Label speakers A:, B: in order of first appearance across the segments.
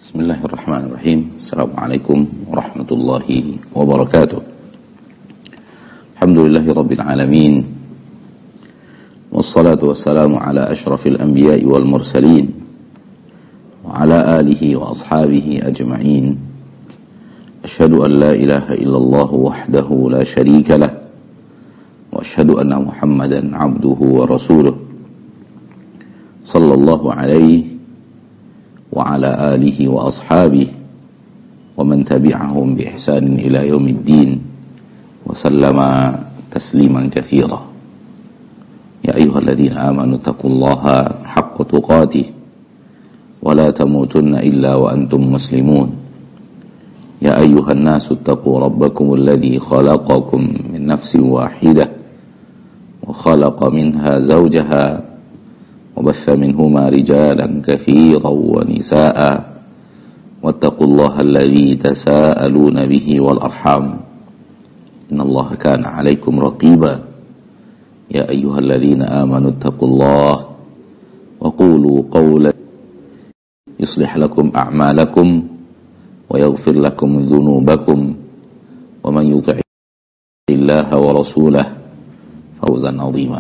A: Bismillahirrahmanirrahim. Assalamualaikum warahmatullahi wabarakatuh. Alhamdulillahirabbil alamin. Wassalatu wassalamu ala asyrafil anbiya'i wal mursalin wa ala alihi wa ashabihi ajma'in. Asyhadu an la ilaha illallah wahdahu la syarika lah wa asyhadu anna Muhammadan 'abduhu wa rasuluh. Sallallahu alaihi wa ala alihi wa ashabihi wa man tabi'ahum bi ihsanin ila yaumiddin wa sallama tasliman katsira. Ya ayyuhalladzina amanu taqullaha haqqa tuqatih wa la tamutunna illa wa antum muslimun. Ya ayyuhan nasu taqu rabbakumul ladzi khalaqakum min nafsin wahidah wa khalaqa minha zawjaha وبث منهما رجالا كثيرا ونساء واتقوا الله الذي تساءلون به والأرحام إن الله كان عليكم رقيبا يا أيها الذين آمنوا اتقوا الله وقولوا قولا يصلح لكم أعمالكم ويغفر لكم ذنوبكم ومن يطع الله ورسوله فوزا عظيما.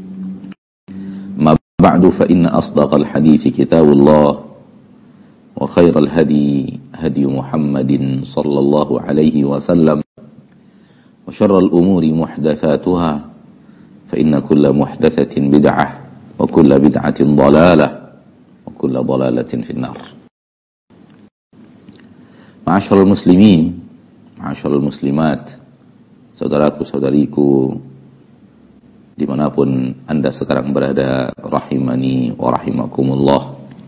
A: بعد فإن أصدق الحديث كتاب الله وخير الهدي هدي محمد صلى الله عليه وسلم وشر الأمور محدثاتها فإن كل محدثة بدعة وكل بدعة ضلالة وكل ضلالة في النار. Ma'asyiral muslimin, ma'asyiral muslimat, saudaraku saudariku dimanapun anda sekarang berada, rahimani wa rahimakumullah.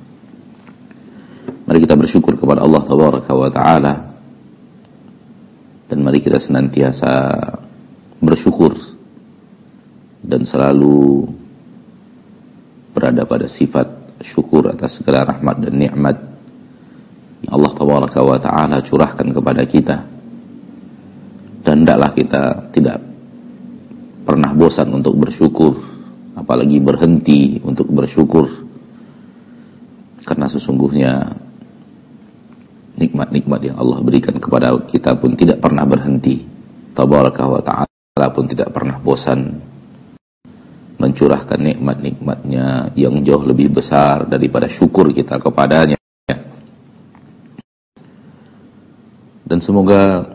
A: Mari kita bersyukur kepada Allah tabaraka wa ta'ala, dan mari kita senantiasa bersyukur dan selalu berada pada sifat syukur atas segala rahmat dan nikmat yang Allah tabaraka wa ta'ala curahkan kepada kita. Dan hendaklah kita tidak pernah bosan untuk bersyukur, apalagi berhenti untuk bersyukur, karena sesungguhnya nikmat-nikmat yang Allah berikan kepada kita pun tidak pernah berhenti. Tabaraka wa ta'ala pun tidak pernah bosan mencurahkan nikmat-nikmatnya yang jauh lebih besar daripada syukur kita kepadanya. Dan semoga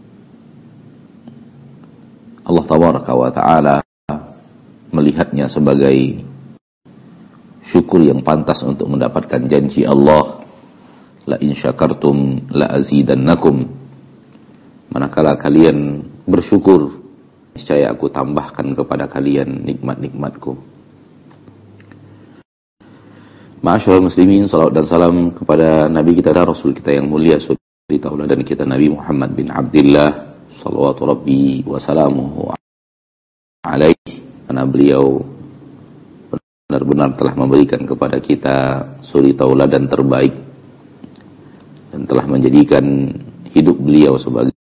A: Allah tabaraka wa ta'ala melihatnya sebagai syukur yang pantas untuk mendapatkan janji Allah, la in syakartum la azidannakum. Manakala kalian bersyukur, niscaya aku tambahkan kepada kalian nikmat-nikmatku. Ma'asyiral muslimin, salawat dan salam kepada Nabi kita, Rasul kita yang mulia, suri tauladan kita, Nabi Muhammad bin Abdullah salawatu rabbi wa salamuhu alaihi, karena beliau benar-benar telah memberikan kepada kita suri tauladan terbaik dan telah menjadikan hidup beliau sebagai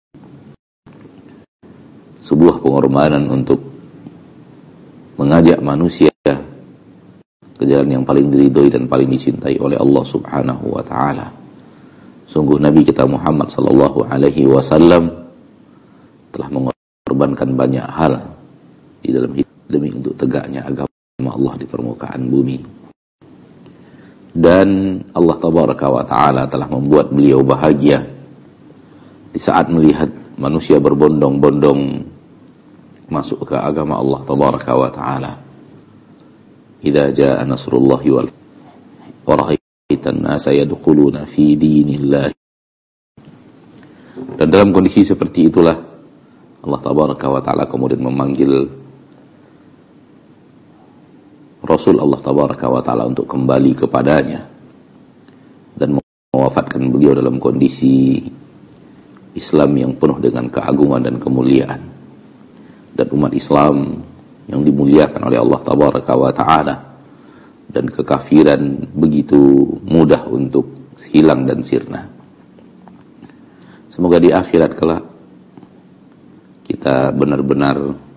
A: sebuah pengorbanan untuk mengajak manusia ke jalan yang paling diridhoi dan paling dicintai oleh Allah subhanahu wa ta'ala. Sungguh Nabi kita Muhammad sallallahu alaihi wasallam telah mengorbankan banyak hal di dalam hidup demi untuk tegaknya agama Allah di permukaan bumi. Dan Allah tabaraka wa ta'ala telah membuat beliau bahagia di saat melihat manusia berbondong-bondong masuk ke agama Allah tabaraka wa ta'ala. Idza jaa nasrullahi wal faraitan nasa yadkhuluna fi dinillah. Dan dalam kondisi seperti itulah Allah tabaraka wa ta'ala kemudian memanggil Rasul Allah tabaraka wa ta'ala untuk kembali kepadanya dan mewafatkan beliau dalam kondisi Islam yang penuh dengan keagungan dan kemuliaan, dan umat Islam yang dimuliakan oleh Allah tabaraka wa ta'ala, dan kekafiran begitu mudah untuk hilang dan sirna. Semoga di akhirat kelak kita benar-benar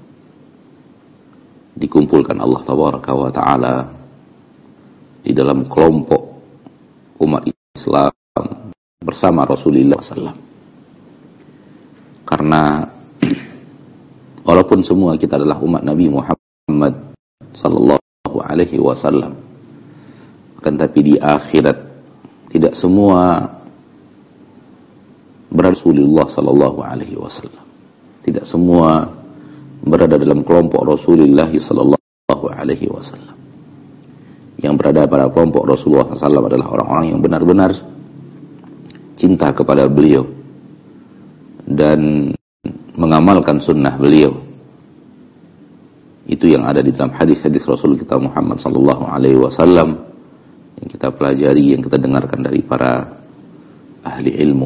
A: dikumpulkan Allah tabaraka wa ta'ala di dalam kelompok umat Islam bersama Rasulullah SAW. Karena walaupun semua kita adalah umat Nabi Muhammad sallallahu alaihi wasallam, akan tapi di akhirat tidak semua berada Rasulullah sallallahu alaihi wasallam. Tidak semua berada dalam kelompok Rasulullah sallallahu alaihi wasallam. Yang berada pada kelompok Rasulullah SAW adalah orang-orang yang benar-benar cinta kepada beliau dan mengamalkan sunnah beliau. Itu yang ada di dalam hadis-hadis Rasul kita Muhammad sallallahu alaihi wasallam yang kita pelajari, yang kita dengarkan dari para ahli ilmu.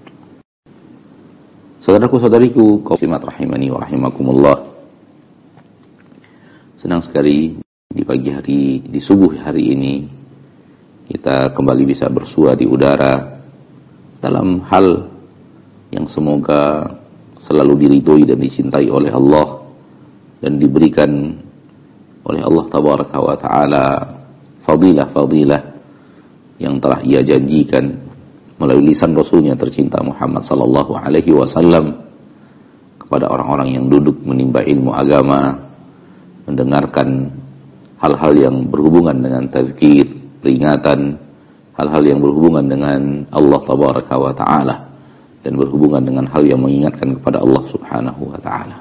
A: Saudaraku-saudariku, kaum muslimat rahimani wa rahimakumullah. Senang sekali di pagi hari, di subuh hari ini kita kembali bisa bersua di udara dalam hal yang semoga selalu diridhoi dan dicintai oleh Allah dan diberikan oleh Allah tabaraka wa taala fadilah-fadilah yang telah Ia janjikan melalui lisan Rasulnya tercinta Muhammad sallallahu alaihi wasallam kepada orang-orang yang duduk menimba ilmu agama, mendengarkan hal-hal yang berhubungan dengan tazkir, peringatan, hal-hal yang berhubungan dengan Allah tabaraka wa taala dan berhubungan dengan hal yang mengingatkan kepada Allah subhanahu wa ta'ala.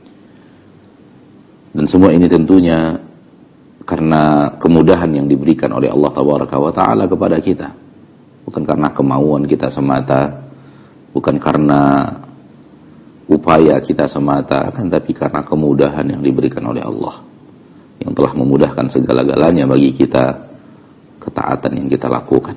A: Dan semua ini tentunya karena kemudahan yang diberikan oleh Allah tabaraka wa ta'ala kepada kita. Bukan karena kemauan kita semata, bukan karena upaya kita semata, kan tapi karena kemudahan yang diberikan oleh Allah, yang telah memudahkan segala-galanya bagi kita, ketaatan yang kita lakukan.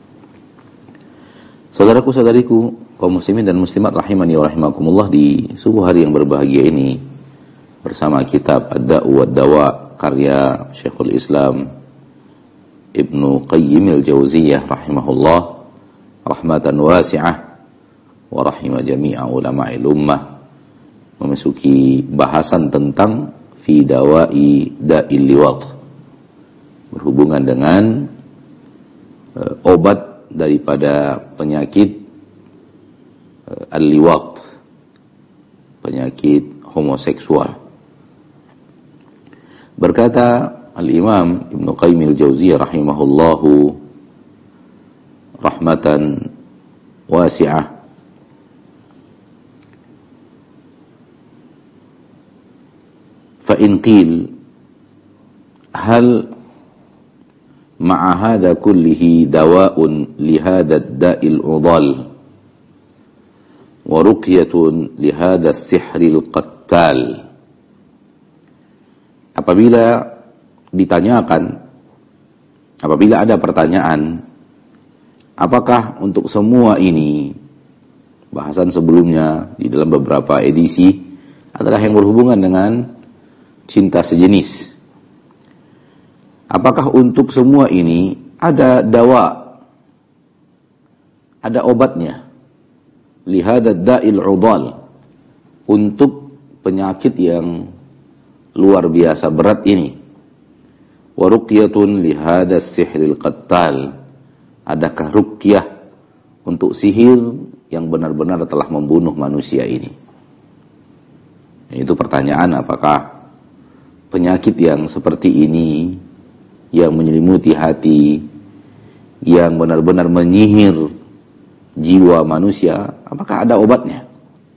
A: Saudaraku-saudariku, kaum muslimin dan muslimat rahimani wa rahimakumullah, di subuh hari yang berbahagia ini bersama kitab Ad-Da'u wad-Dawa karya Syekhul Islam Ibnu Qayyim al-Jauziyah rahimahullah rahmatan wasi'ah wa rahimah jami'a ulama'il ummah, memasuki bahasan tentang fi dawa'i da'il liwat, berhubungan dengan obat daripada penyakit al-liwat, penyakit homoseksual. Berkata Al-Imam Ibnu Qayyim al-Jauziyah rahimahullahu rahmatan wasi'ah, fa in qil hal ma'a hadha kullihi dawa'un li hadha ad-da'il udal wa ruqyatun li hadha as-sihril qattal. Apabila ada pertanyaan, apakah untuk semua ini, bahasan sebelumnya di dalam beberapa edisi adalah yang berhubungan dengan cinta sejenis. Apakah untuk semua ini ada dawa, ada obatnya, lihadad da'il udal, untuk penyakit yang luar biasa berat ini, wa ruqyatun lihadas sihril qattal, adakah ruqyah untuk sihir yang benar-benar telah membunuh manusia ini? Itu pertanyaan, apakah penyakit yang seperti ini yang menyelimuti hati, yang benar-benar menyihir jiwa manusia, apakah ada obatnya?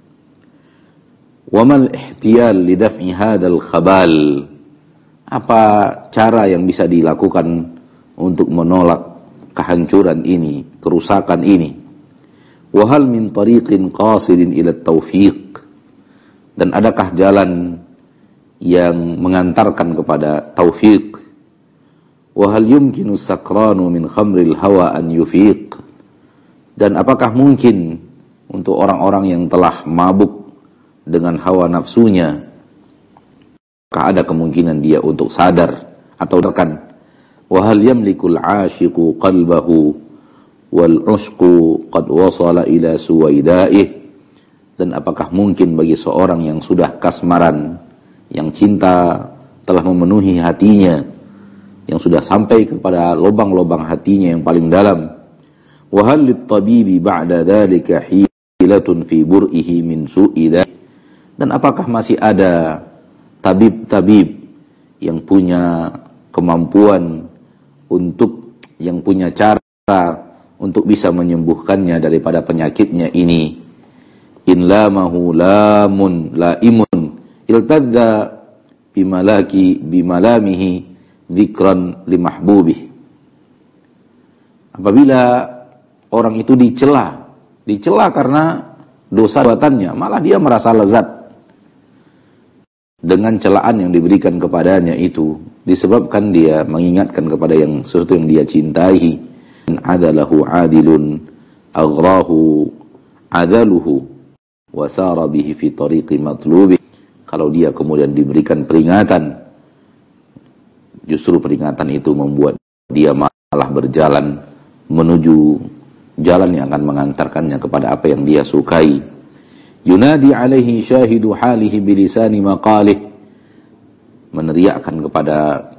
A: Wa mal ihtiyal li daf'i hadzal khabal, apa cara yang bisa dilakukan untuk menolak kehancuran ini, kerusakan ini? Wa hal min tariqin qasidin ila taufiq, dan adakah jalan yang mengantarkan kepada taufik? Wa hal yumkinu sakranu min khamril hawa an yufiq, dan apakah mungkin untuk orang-orang yang telah mabuk dengan hawa nafsunya, apakah ada kemungkinan dia untuk sadar atau terkan? Wa hal yamlikul 'ashiqu qalbahu wal 'ushqu qad wasala ila suwaidaih, dan apakah mungkin bagi seorang yang sudah kasmaran, yang cinta telah memenuhi hatinya, yang sudah sampai kepada lubang-lubang hatinya yang paling dalam, Wa hal lit-tabibi ba'da dzalika hilatun fi bur'ihi min su'i dzalik. Dan apakah masih ada tabib-tabib yang punya kemampuan yang punya cara untuk bisa menyembuhkannya daripada penyakitnya ini? In lamahu lamun laimun iltadda bimalamihi dzikran limahbubih. Apabila orang itu dicela karena dosa perbuatannya, malah dia merasa lezat dengan celaan yang diberikan kepadanya itu, disebabkan dia mengingatkan kepada sesuatu yang dia cintai. Adalahu adilun aghrahu adaluhu wa sara bihi fi tariqi matlubi. Kalau dia kemudian diberikan peringatan, justru peringatan itu membuat dia malah berjalan menuju jalan yang akan mengantarkannya kepada apa yang dia sukai. Yunadi alaihi syahidu halihi bilisani maqalih, meneriakkan kepada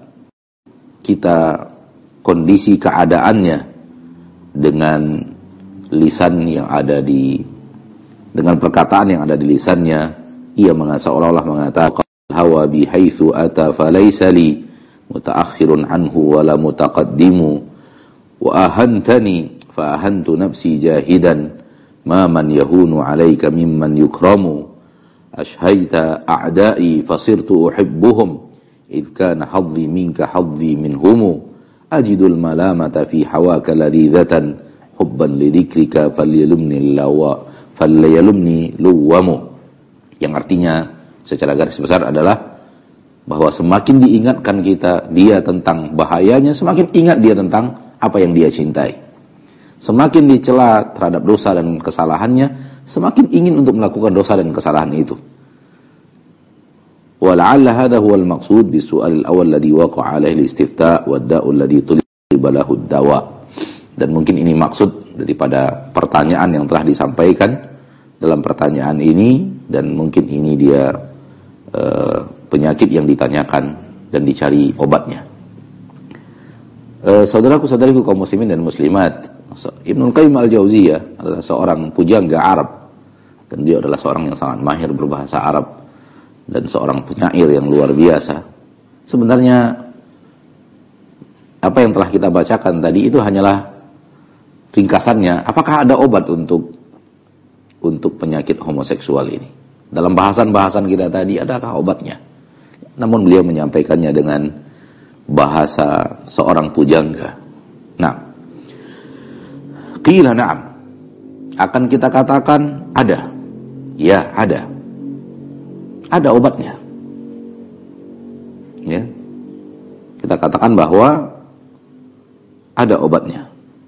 A: kita kondisi keadaannya dengan lisan yang ada dengan perkataan yang ada di lisannya. Ia seolah-olah mengatakan hawa bi haitsu ata falaysa li mutaakhirun anhu wala mutaqaddimu wa ahantani fa ahantu nafsi jahidan ma man yahunu alayka mimman yukramu ashhaita a'da'i fasirtu uhibbuhum idh kana hadhi minka hadhi minhum ajidul malamata fi hawaka ladhidatan hubban lidhikrika falyalumni luwamu. Yang artinya secara garis besar adalah bahwa semakin diingatkan dia tentang bahayanya, semakin ingat dia tentang apa yang dia cintai. Semakin dicela terhadap dosa dan kesalahannya, semakin ingin untuk melakukan dosa dan kesalahan itu. Wala'alla hadha huwa al-maqsud bis-su'al al-awwal alladhi waqa'a 'alaihi al-istifta' wad-da'u alladhi tuliba lahu ad-dawa. Dan mungkin ini maksud daripada pertanyaan yang telah disampaikan dalam pertanyaan ini, dan mungkin ini dia penyakit yang ditanyakan dan dicari obatnya. Saudaraku-saudariku kaum muslimin dan muslimat, Ibnu Qayyim al-Jauziyah adalah seorang pujangga Arab, dan dia adalah seorang yang sangat mahir berbahasa Arab dan seorang penyair yang luar biasa. Sebenarnya apa yang telah kita bacakan tadi itu hanyalah ringkasannya. Apakah ada obat untuk penyakit homoseksual ini? Dalam bahasan-bahasan kita tadi, adakah obatnya? Namun beliau menyampaikannya dengan bahasa seorang pujangga. Nah, qila na'am, akan kita katakan ada. Ya, ada. Ada obatnya. Ya. Kita katakan bahwa ada obatnya.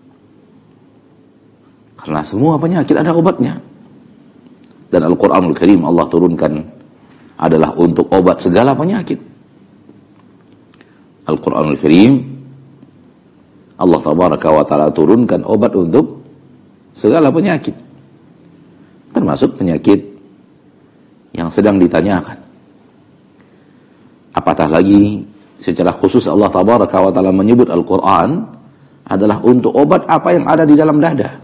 A: Karena semua penyakit ada obatnya. Dan Al-Quranul Karim Allah turunkan adalah untuk obat segala penyakit. Al-Quranul Karim Allah Tabaraka wa Ta'ala turunkan obat untuk segala penyakit, termasuk penyakit yang sedang ditanyakan. Apatah lagi secara khusus Allah Tabaraka wa Ta'ala menyebut Al-Quran adalah untuk obat apa yang ada di dalam dada.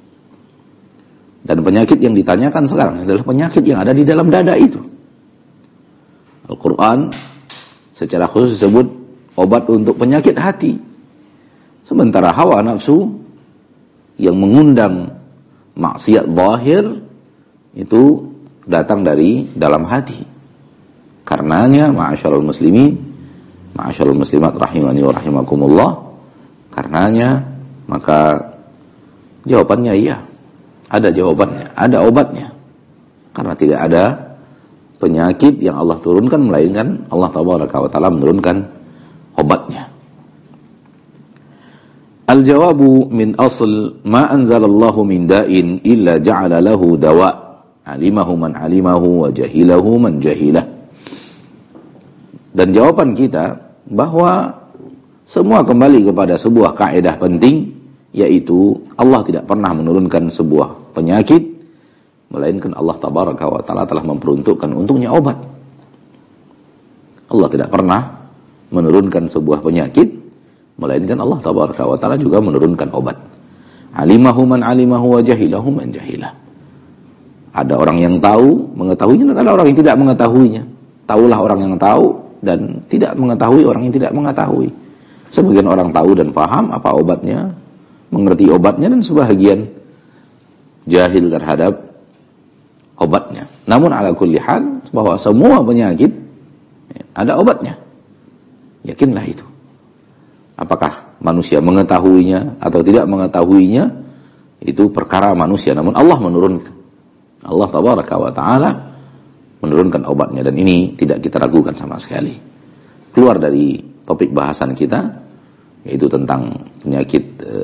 A: Dan penyakit yang ditanyakan sekarang adalah penyakit yang ada di dalam dada itu. Al-Quran secara khusus disebut obat untuk penyakit hati. Sementara hawa nafsu yang mengundang maksiat zahir itu datang dari dalam hati. Karenanya ma'asyarul muslimin, ma'asyarul muslimat rahimani wa rahimakumullah, karenanya maka jawabannya iya. Ada jawabannya, ada obatnya. Karena tidak ada penyakit yang Allah turunkan melainkan Allah Tabaraka wa Ta'ala menurunkan obatnya. Al-jawabu min asl ma anzalallahu min da'in illa ja'ala lahu dawa' alimahu man alimahu wa jahilahu man jahilah. Dan jawaban kita bahwa semua kembali kepada sebuah kaidah penting, yaitu Allah tidak pernah menurunkan sebuah penyakit melainkan Allah Tabaraka wa Ta'ala telah memperuntukkan untuknya obat. Allah tidak pernah menurunkan sebuah penyakit melainkan Allah Tabaraka wa Ta'ala juga menurunkan obat. Alimahu man alimahu wa jahilahu man jahilah. Ada orang yang tahu, mengetahuinya, dan ada orang yang tidak mengetahuinya. Taulah orang yang tahu dan tidak mengetahui orang yang tidak mengetahui. Sebagian orang tahu dan paham apa obatnya, mengerti obatnya, dan sebahagian jahil terhadap obatnya. Namun ala kulli hal, bahwa semua penyakit ada obatnya. Yakinlah itu. Apakah manusia mengetahuinya atau tidak mengetahuinya, itu perkara manusia. Namun Allah menurunkan. Allah tabaraka wa ta'ala menurunkan obatnya, dan ini tidak kita ragukan sama sekali. Keluar dari topik bahasan kita, yaitu tentang penyakit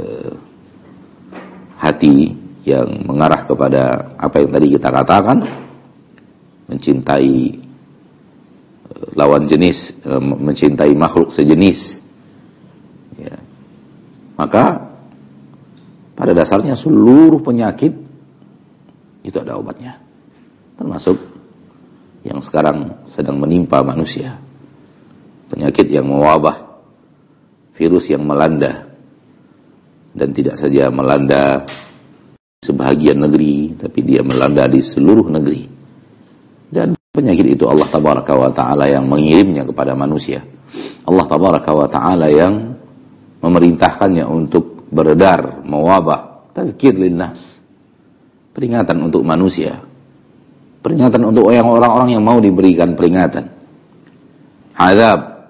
A: hati yang mengarah kepada apa yang tadi kita katakan, mencintai lawan jenis, mencintai makhluk sejenis, ya. Maka pada dasarnya seluruh penyakit itu ada obatnya, termasuk yang sekarang sedang menimpa manusia, penyakit yang mewabah, virus yang melanda, dan tidak saja melanda sebahagian negeri, tapi dia melanda di seluruh negeri. Dan penyakit itu Allah tabaraka wa ta'ala yang mengirimnya kepada manusia. Allah tabaraka wa ta'ala yang memerintahkannya untuk beredar, mewabah, tadzkir linnas, peringatan untuk manusia, peringatan untuk orang-orang yang mau diberikan peringatan, azab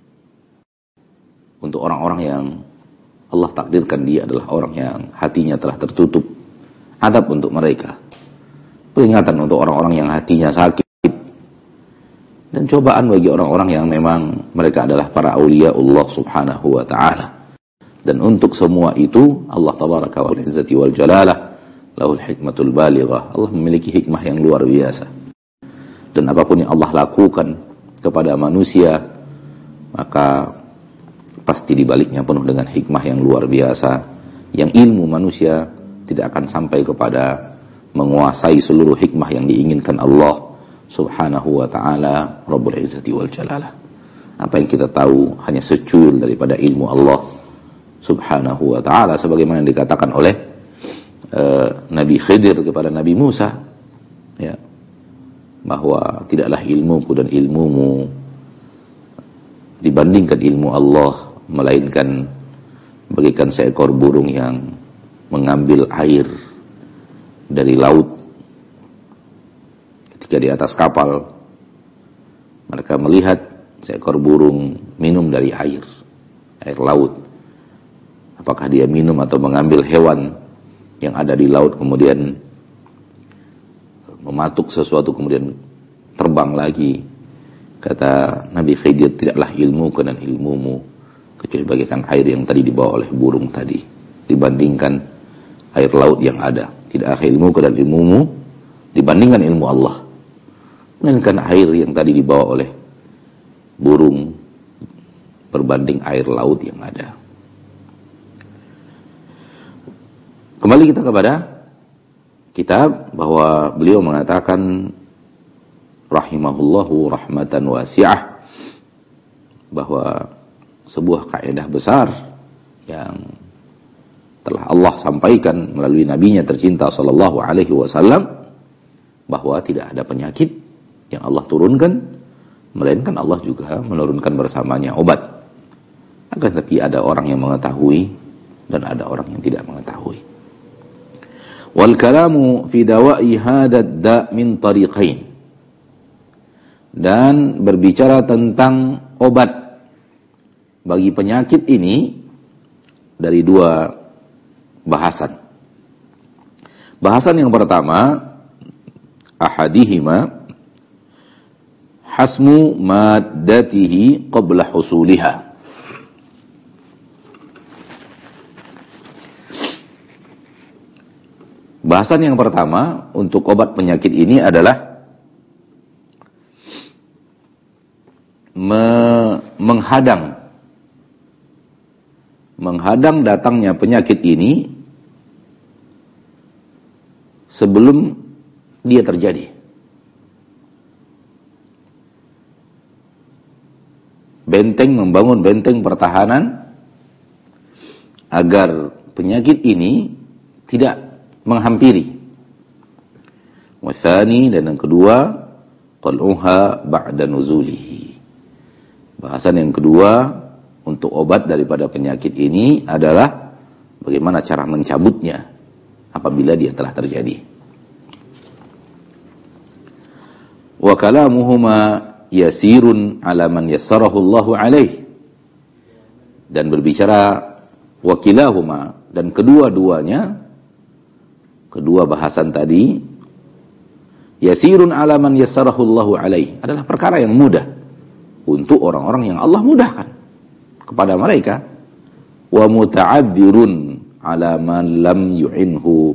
A: untuk orang-orang yang Allah takdirkan dia adalah orang yang hatinya telah tertutup, azab untuk mereka, peringatan untuk orang-orang yang hatinya sakit, dan cobaan bagi orang-orang yang memang mereka adalah para aulia Allah subhanahu wa ta'ala. Dan untuk semua itu Allah tabaraka wa izzati wal jalalah lahul hikmatul balighah. Allah memiliki hikmah yang luar biasa. Dan apapun yang Allah lakukan kepada manusia, maka pasti dibaliknya penuh dengan hikmah yang luar biasa, yang ilmu manusia tidak akan sampai kepada menguasai seluruh hikmah yang diinginkan Allah subhanahu wa ta'ala Rabbul Izzati wal Jalalah. Apa yang kita tahu hanya secuil daripada ilmu Allah subhanahu wa ta'ala, sebagaimana yang dikatakan oleh Nabi Khidir kepada Nabi Musa, ya, bahwa tidaklah ilmuku dan ilmumu dibandingkan ilmu Allah, melainkan bagaikan seekor burung yang mengambil air dari laut. Ketika di atas kapal, mereka melihat seekor burung minum dari air laut. Apakah dia minum atau mengambil hewan yang ada di laut, kemudian mematuk sesuatu, kemudian terbang lagi? Kata Nabi Khidir, tidaklah ilmuku dan ilmumu kecuali bagaikan air yang tadi dibawa oleh burung tadi, dibandingkan air laut yang ada. Tidaklah ilmuku dan ilmumu dibandingkan ilmu Allah, melainkan air yang tadi dibawa oleh burung berbanding air laut yang ada. Kembali kita kepada kitab, bahwa beliau mengatakan rahimahullahu rahmatan wasi'ah, bahwa sebuah kaidah besar yang telah Allah sampaikan melalui nabinya tercinta sallallahu alaihi wasallam, bahwa tidak ada penyakit yang Allah turunkan melainkan Allah juga menurunkan bersamanya obat. Akan tetapi ada orang yang mengetahui dan ada orang yang tidak mengetahui. Wal kalamu fi dawa'i hadad da' min tariqain. Dan berbicara tentang obat bagi penyakit ini dari dua bahasan. Bahasan yang pertama, ahadihima hasmu maddatihi qabla husuliha. Bahasan yang pertama untuk obat penyakit ini adalah menghadang datangnya penyakit ini sebelum dia terjadi. Membangun benteng pertahanan agar penyakit ini tidak menghampiri. Watsani, dan yang kedua, qal'uha ba'da nuzulihi. Bahasan yang kedua untuk obat daripada penyakit ini adalah bagaimana cara mencabutnya apabila dia telah terjadi. Wa kalamuhuma yasirun ala man yassarahu Allahu alaih. Dan berbicara wakilahuma, dan kedua-duanya, kedua bahasan tadi, yasirun ala man yassarahu Allahu alaih, adalah perkara yang mudah untuk orang-orang yang Allah mudahkan kepada mereka. Wa muta'adzirun ala man lam yu'inhu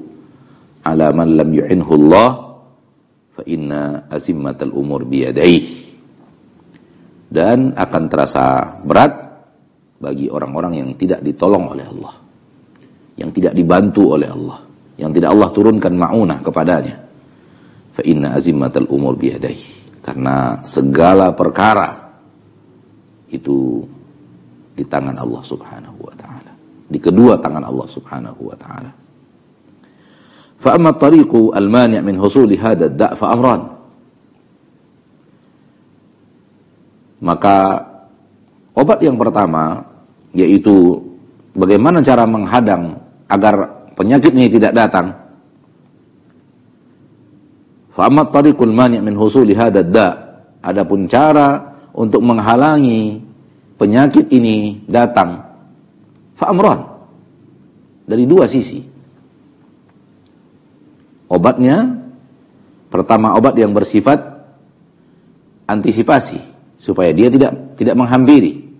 A: Allah fa inna azimmatal umur biyadaihi. Dan akan terasa berat bagi orang-orang yang tidak ditolong oleh Allah, yang tidak dibantu oleh Allah, yang tidak Allah turunkan ma'unah kepadanya. Fa inna azimmatal umur biyadaihi, karena segala perkara itu di tangan Allah Subhanahu wa ta'ala, di kedua tangan Allah Subhanahu wa ta'ala. Fa amma tariqu al-mani' min husuli hadha ad-da' fa amran. Maka obat yang pertama, yaitu bagaimana cara menghadang agar penyakit ini tidak datang. Fa amma tariqul mani' min husuli hadha ad-da', adapun cara untuk menghalangi penyakit ini datang, fa'amran, dari dua sisi. Obatnya, pertama obat yang bersifat antisipasi, supaya dia tidak menghampiri.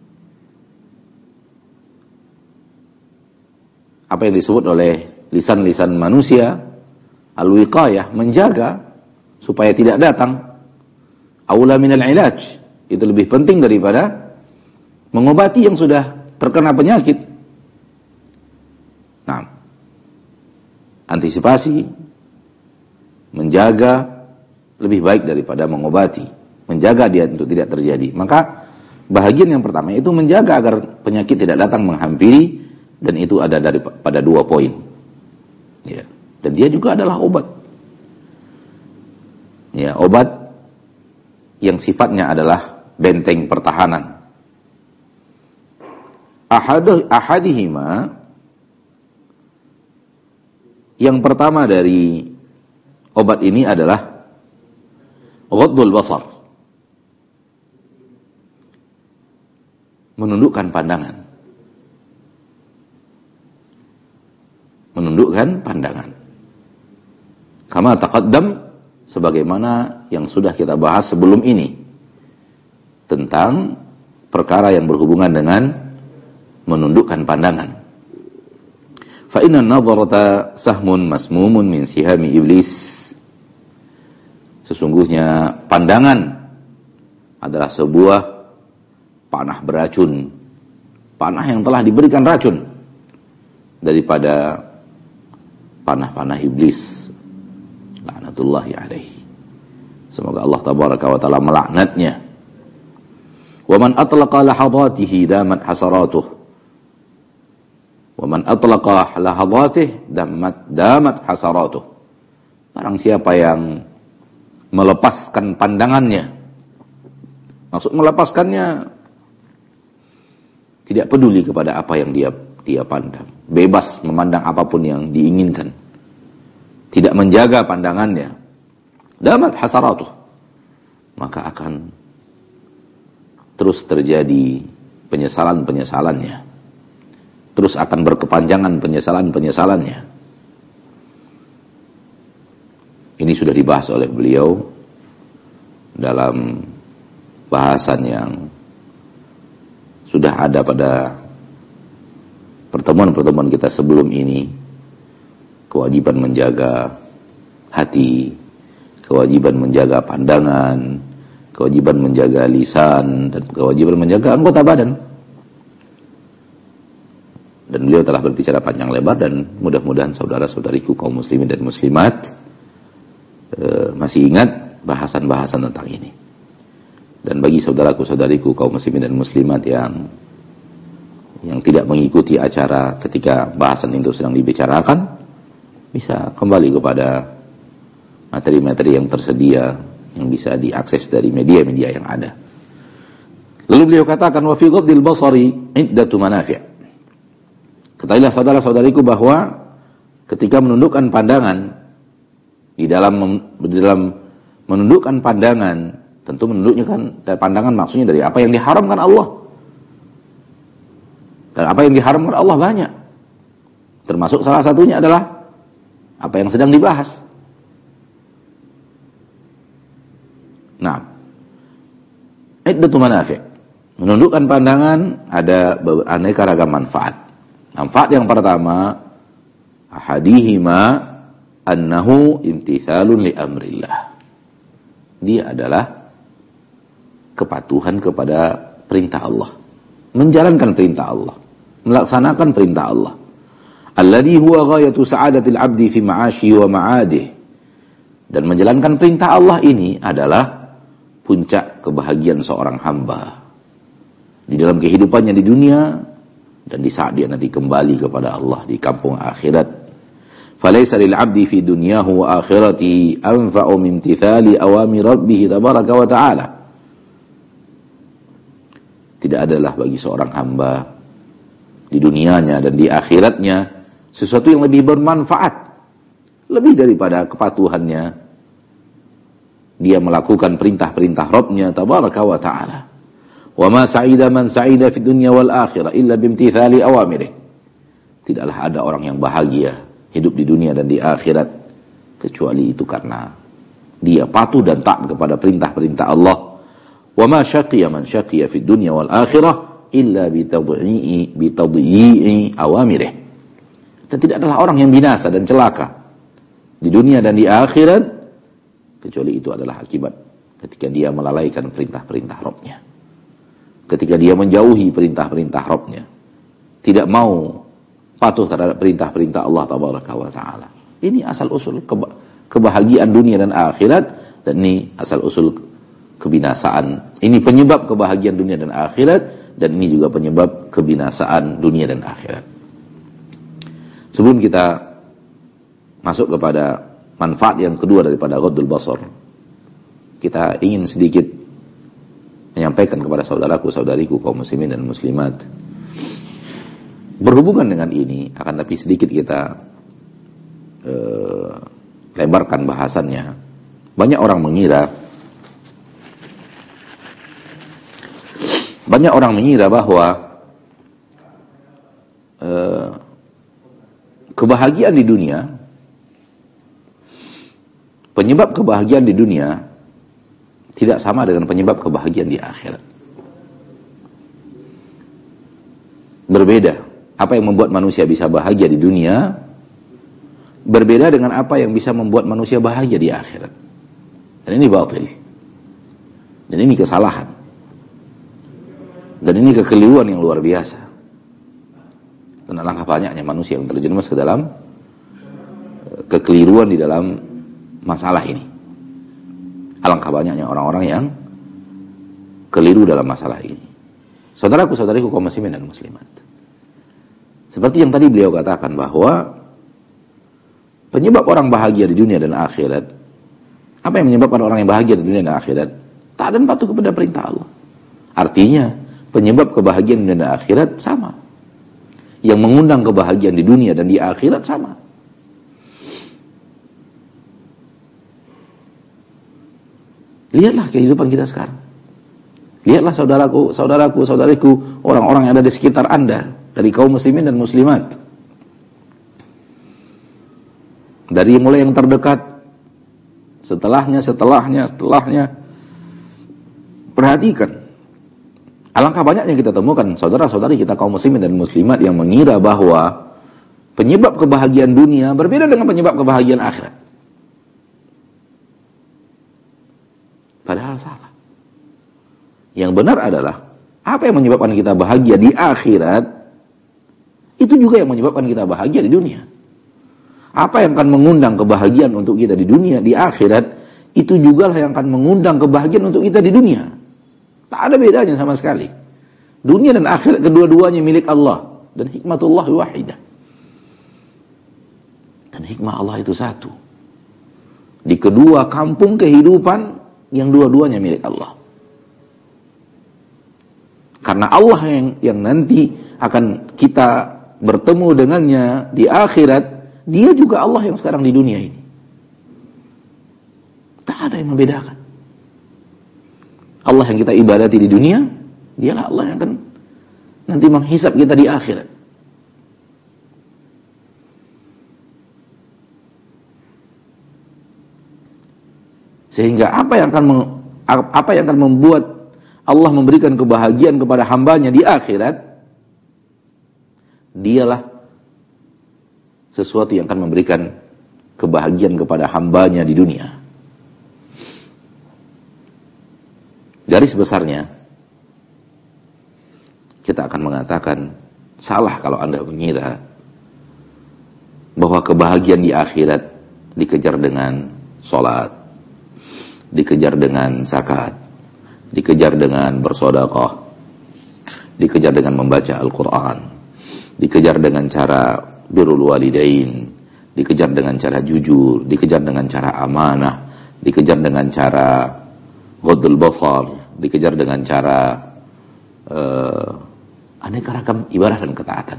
A: Apa yang disebut oleh lisan-lisan manusia, al-wiqayah, menjaga supaya tidak datang. Aula minal ilaj, itu lebih penting daripada mengobati yang sudah terkena penyakit. Nah, antisipasi, menjaga lebih baik daripada mengobati, menjaga dia untuk tidak terjadi. Maka bahagian yang pertama itu menjaga agar penyakit tidak datang menghampiri, dan itu ada daripada dua poin. Ya, dan dia juga adalah obat. Ya, obat yang sifatnya adalah benteng pertahanan. Ahadihima, yang pertama dari obat ini adalah ghaddul basar, menundukkan pandangan. Menundukkan pandangan. Kama taqaddam, sebagaimana yang sudah kita bahas sebelum ini tentang perkara yang berhubungan dengan menundukkan pandangan. Fa inna an-nadharata sahmun masmumun min sihami iblis. Sesungguhnya pandangan adalah sebuah panah beracun, panah yang telah diberikan racun daripada panah-panah iblis, laknatullahi alaihi. Semoga Allah tabaraka wa ta'ala melaknatnya. Wa man atlaqa lahadatihi damat hasaratuh. Wa man atlaqa lahadatihi damat hasaratuh. Barang siapa yang melepaskan pandangannya, maksud melepaskannya tidak peduli kepada apa yang dia pandang, bebas memandang apapun yang diinginkan, tidak menjaga pandangannya, damat hasaratuh, maka akan terus terjadi penyesalan-penyesalannya, terus akan berkepanjangan penyesalan-penyesalannya. Ini sudah dibahas oleh beliau dalam bahasan yang sudah ada pada pertemuan-pertemuan kita sebelum ini. Kewajiban menjaga hati, kewajiban menjaga pandangan, kewajiban menjaga lisan, dan kewajiban menjaga anggota badan. Dan beliau telah berbicara panjang lebar, dan mudah-mudahan saudara-saudariku kaum muslimin dan muslimat masih ingat bahasan-bahasan tentang ini. Dan bagi saudaraku-saudariku kaum muslimin dan muslimat yang tidak mengikuti acara ketika bahasan itu sedang dibicarakan, bisa kembali kepada materi-materi yang tersedia yang bisa diakses dari media-media yang ada. Lalu beliau katakan wa fi ghaddil basari iddatu manafi'. Ketahuilah saudara-saudariku bahwa ketika menundukkan pandangan di dalam menundukkan pandangan, tentu menundukkan pandangan maksudnya dari apa yang diharamkan Allah. Dan apa yang diharamkan Allah banyak. Termasuk salah satunya adalah apa yang sedang dibahas. Nah, iddatu manafi'. Menundukkan pandangan ada aneka ragam manfaat. Manfaat yang pertama, ahadihima annahu imtithalun li amrillah. Dia adalah kepatuhan kepada perintah Allah. Menjalankan perintah Allah. Melaksanakan perintah Allah. Alladhi huwa ghayatu sa'adatil abdi fi ma'ashi wa ma'adih. Dan menjalankan perintah Allah ini adalah puncak kebahagiaan seorang hamba. Di dalam kehidupannya di dunia dan di saat dia nanti kembali kepada Allah di kampung akhirat. Falaysa lil 'abdi fi dunyahu wa akhiratihi anfa'u min imtithali awamir rabbih tabaraka wa ta'ala. Tidak adalah bagi seorang hamba di dunianya dan di akhiratnya sesuatu yang lebih bermanfaat, lebih daripada kepatuhannya dia melakukan perintah-perintah Rabb-Nya tabaraka wa ta'ala. Wa ma sa'ida man sa'ida fid dunya wal akhirah illa bimtithali awamirih. Tidaklah ada orang yang bahagia hidup di dunia dan di akhirat kecuali itu karena dia patuh dan taat kepada perintah-perintah Allah. Wa ma syaqiya man syaqiya fid dunya wal akhirah illa bitadyi'i awamirih. Dan tidak adalah orang yang binasa dan celaka di dunia dan di akhirat kecuali itu adalah akibat ketika dia melalaikan perintah-perintah Rabb-Nya. Ketika dia menjauhi perintah-perintah Rabb-Nya, tidak mau patuh terhadap perintah-perintah Allah tabaraka wa ta'ala. Ini asal usul kebahagiaan dunia dan akhirat, dan ini asal usul kebinasaan. Ini penyebab kebahagiaan dunia dan akhirat, dan ini juga penyebab kebinasaan dunia dan akhirat. Sebelum kita masuk kepada manfaat yang kedua daripada ghaddul basar, kita ingin sedikit menyampaikan kepada saudaraku-saudariku kaum muslimin dan muslimat berhubungan dengan ini, akan tapi sedikit kita lebarkan bahasannya. Banyak orang mengira bahwa kebahagiaan di dunia, penyebab kebahagiaan di dunia tidak sama dengan penyebab kebahagiaan di akhirat. Berbeda. Apa yang membuat manusia bisa bahagia di dunia berbeda dengan apa yang bisa membuat manusia bahagia di akhirat. Dan ini batil. Dan ini kesalahan. Dan ini kekeliruan yang luar biasa. Dan alangkah banyaknya manusia yang terjerumus ke dalam kekeliruan di dalam masalah ini. Alangkah banyaknya orang-orang yang keliru dalam masalah ini. Saudaraku-saudariku kaum muslimin dan muslimat. Seperti yang tadi beliau katakan bahwa penyebab orang bahagia di dunia dan akhirat, apa yang menyebabkan orang yang bahagia di dunia dan akhirat? Taat dan patuh kepada perintah Allah. Artinya, penyebab kebahagiaan di dunia dan akhirat sama. Yang mengundang kebahagiaan di dunia dan di akhirat sama. Lihatlah kehidupan kita sekarang. Lihatlah saudaraku, saudariku, orang-orang yang ada di sekitar Anda, dari kaum muslimin dan muslimat. Dari mulai yang terdekat, setelahnya. Perhatikan. Alangkah banyak yang kita temukan saudara-saudari kita kaum muslimin dan muslimat yang mengira bahwa penyebab kebahagiaan dunia berbeda dengan penyebab kebahagiaan akhirat. Padahal salah. Yang benar adalah apa yang menyebabkan kita bahagia di akhirat itu juga yang menyebabkan kita bahagia di dunia. Apa yang akan mengundang kebahagiaan untuk kita di dunia, di akhirat, itu juga yang akan mengundang kebahagiaan untuk kita di dunia. Tak ada bedanya sama sekali. Dunia dan akhirat kedua-duanya milik Allah, dan hikmatullah wahidah. Dan hikmah Allah itu satu. Di kedua kampung kehidupan yang dua-duanya milik Allah. Karena Allah yang nanti akan kita bertemu dengannya di akhirat, dia juga Allah yang sekarang di dunia ini. Tak ada yang membedakan. Allah yang kita ibadati di dunia, dialah Allah yang akan nanti menghisap kita di akhirat. Sehingga apa yang akan membuat Allah memberikan kebahagiaan kepada hambanya di akhirat, dialah sesuatu yang akan memberikan kebahagiaan kepada hambanya di dunia. Garis besarnya, kita akan mengatakan salah kalau Anda mengira bahwa kebahagiaan di akhirat dikejar dengan sholat, dikejar dengan zakat, dikejar dengan bersedekah, dikejar dengan membaca Al-Quran, dikejar dengan cara birrul walidain, dikejar dengan cara jujur, dikejar dengan cara amanah, dikejar dengan cara ghaddul basar, dikejar dengan cara aneka ragam ibadah dan ketaatan.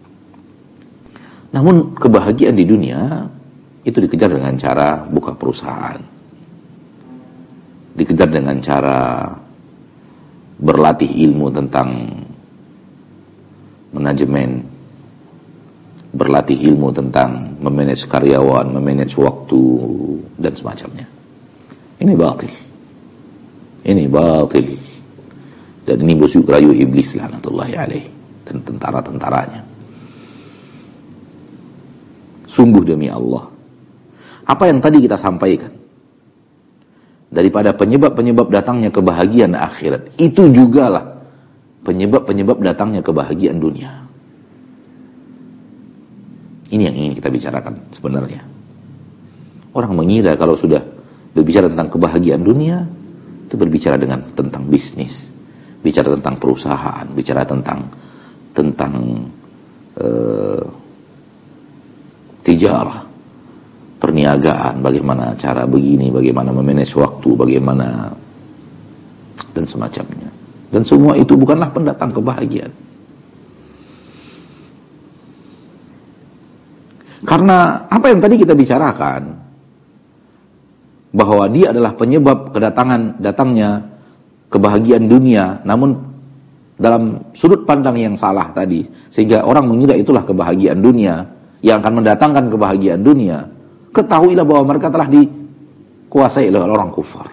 A: Namun kebahagiaan di dunia itu dikejar dengan cara buka perusahaan, dikejar dengan cara berlatih ilmu tentang manajemen, berlatih ilmu tentang memanage karyawan, memanage waktu, dan semacamnya. Ini batil. Ini batil. Dan ini busuk rayu iblis laknatullahi alaih dan tentara-tentaranya. Sungguh demi Allah, apa yang tadi kita sampaikan daripada penyebab-penyebab datangnya kebahagiaan akhirat, itu jugalah penyebab-penyebab datangnya kebahagiaan dunia. Ini yang ingin kita bicarakan sebenarnya. Orang mengira kalau sudah berbicara tentang kebahagiaan dunia, itu berbicara tentang bisnis, bicara tentang perusahaan, bicara tentang tijarah, perniagaan, bagaimana cara begini, bagaimana memanage waktu, bagaimana dan semacamnya. Dan semua itu bukanlah pendatang kebahagiaan. Karena apa yang tadi kita bicarakan, bahwa dia adalah penyebab datangnya kebahagiaan dunia, namun dalam sudut pandang yang salah tadi, sehingga orang mengira itulah kebahagiaan dunia yang akan mendatangkan kebahagiaan dunia. Ketahuilah bahwa mereka telah dikuasai oleh orang kufar.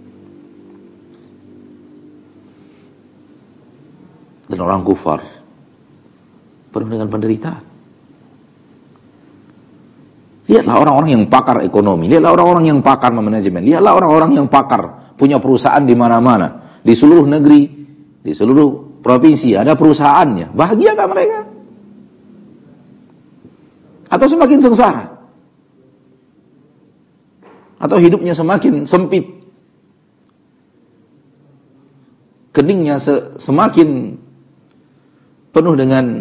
A: Dan orang kufar penuh dengan penderitaan. Lihatlah orang-orang yang pakar ekonomi, lihatlah orang-orang yang pakar manajemen, lihatlah orang-orang yang pakar punya perusahaan di mana-mana, di seluruh negeri, di seluruh provinsi ada perusahaannya. Bahagiakah mereka? Atau semakin sengsara? Atau hidupnya semakin sempit? Keningnya semakin penuh dengan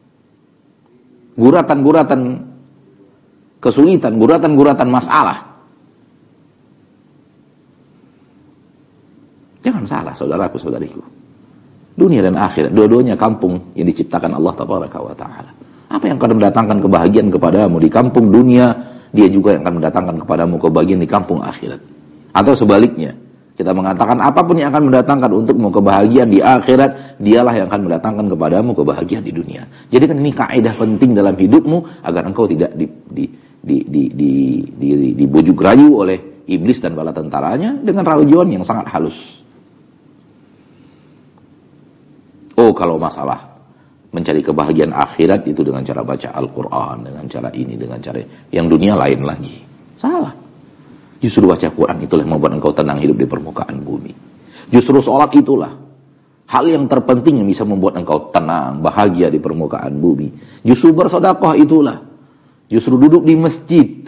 A: guratan-guratan kesulitan, guratan-guratan masalah. Jangan salah saudaraku, saudariku. Dunia dan akhirat, dua-duanya kampung yang diciptakan Allah Tabaraka wa Ta'ala. Apa yang akan mendatangkan kebahagiaan kepadamu di kampung dunia, dia juga yang akan mendatangkan kepadamu kebahagiaan di kampung akhirat. Atau sebaliknya, kita mengatakan apapun yang akan mendatangkan untukmu kebahagiaan di akhirat, dialah yang akan mendatangkan kepadamu kebahagiaan di dunia. Jadi kan ini kaidah penting dalam hidupmu, agar engkau tidak dibujuk rayu oleh iblis dan bala tentaranya dengan rayuan yang sangat halus. Oh, kalau masalah mencari kebahagiaan akhirat itu dengan cara baca Al-Quran, dengan cara ini, dengan cara yang dunia lain lagi. Salah. Justru baca Quran itulah yang membuat engkau tenang hidup di permukaan bumi. Justru sholat itulah hal yang terpenting yang bisa membuat engkau tenang, bahagia di permukaan bumi. Justru bersedekah itulah. Justru duduk di masjid,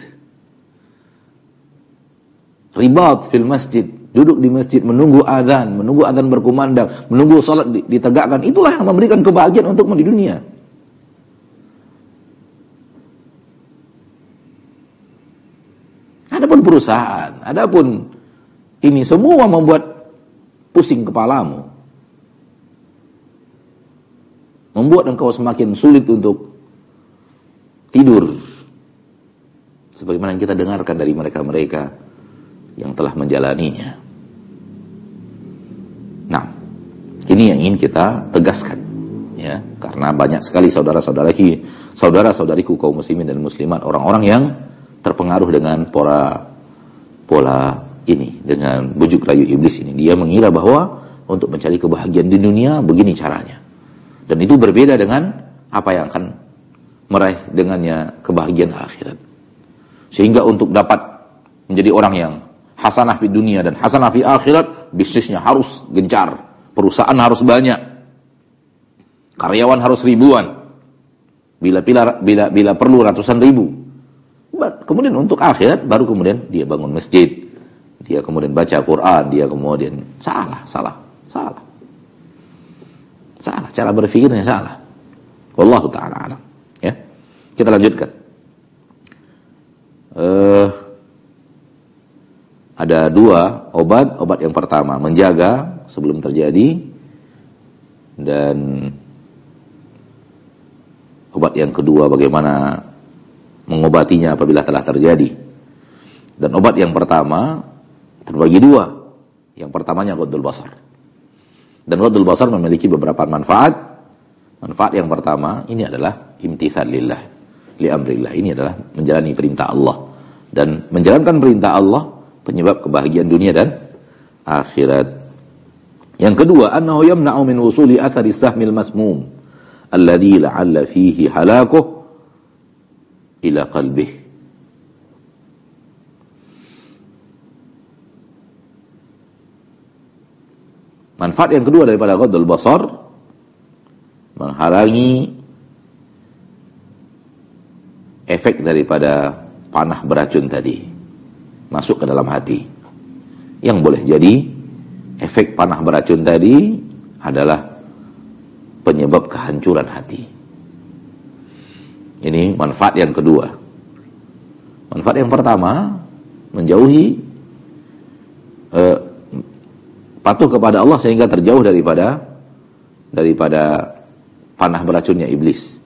A: ribat fil masjid, duduk di masjid menunggu azan berkumandang, menunggu salat ditegakkan, itulah yang memberikan kebahagiaan untukmu di dunia. Adapun perusahaan, adapun ini semua membuat pusing kepalamu, membuat engkau semakin sulit untuk tidur, sebagaimana yang kita dengarkan dari mereka-mereka yang telah menjalaninya. Nah, ini yang ingin kita tegaskan, ya, karena banyak sekali saudara-saudariku kaum muslimin dan muslimat, orang-orang yang terpengaruh dengan pola ini, dengan bujuk rayu iblis ini. Dia mengira bahwa untuk mencari kebahagiaan di dunia begini caranya, dan itu berbeda dengan apa yang akan meraih dengannya kebahagiaan akhirat. Sehingga untuk dapat menjadi orang yang hasanah di dunia dan hasanah di akhirat, bisnisnya harus gencar, perusahaan harus banyak, karyawan harus ribuan, bila perlu ratusan ribu. Kemudian untuk akhirat baru kemudian dia bangun masjid, dia kemudian baca Quran, dia kemudian salah cara berpikirnya salah. Wallahu ta'ala alam. Ya, kita lanjutkan. Ada dua obat yang pertama menjaga sebelum terjadi, dan obat yang kedua bagaimana mengobatinya apabila telah terjadi. Dan obat yang pertama terbagi dua. Yang pertamanya ghaddul basar. Dan ghaddul basar memiliki beberapa manfaat. Manfaat yang pertama ini adalah imtithal lillah, li amrillah. Ini adalah menjalani perintah Allah. Dan menjalankan perintah Allah penyebab kebahagiaan dunia dan akhirat. Yang kedua, annahu yamna'u min wusuli athari sahmil masmum alladhi la'alla fihi halakuh ila qalbih. Manfaat yang kedua daripada ghaddul basar, menghalangi efek daripada panah beracun tadi masuk ke dalam hati. Yang boleh jadi efek panah beracun tadi adalah penyebab kehancuran hati. Ini manfaat yang kedua. Manfaat yang pertama, menjauhi patuh kepada Allah sehingga terjauh daripada panah beracunnya iblis.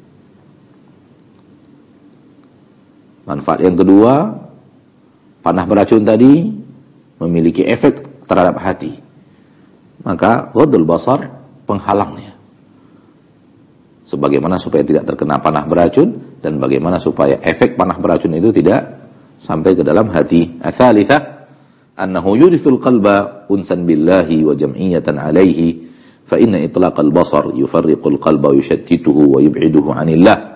A: Manfaat yang kedua, panah beracun tadi memiliki efek terhadap hati. Maka ghaddul basar penghalangnya. Sebagaimana supaya tidak terkena panah beracun, dan bagaimana supaya efek panah beracun itu tidak sampai ke dalam hati. Ats-tsalitsah annahu yurithul qalba unsan billahi wa jam'iyatan alaihi fa inna itlaqal basar yufarriqul qalba wa yushattituhu wa yub'iduhu 'anillah.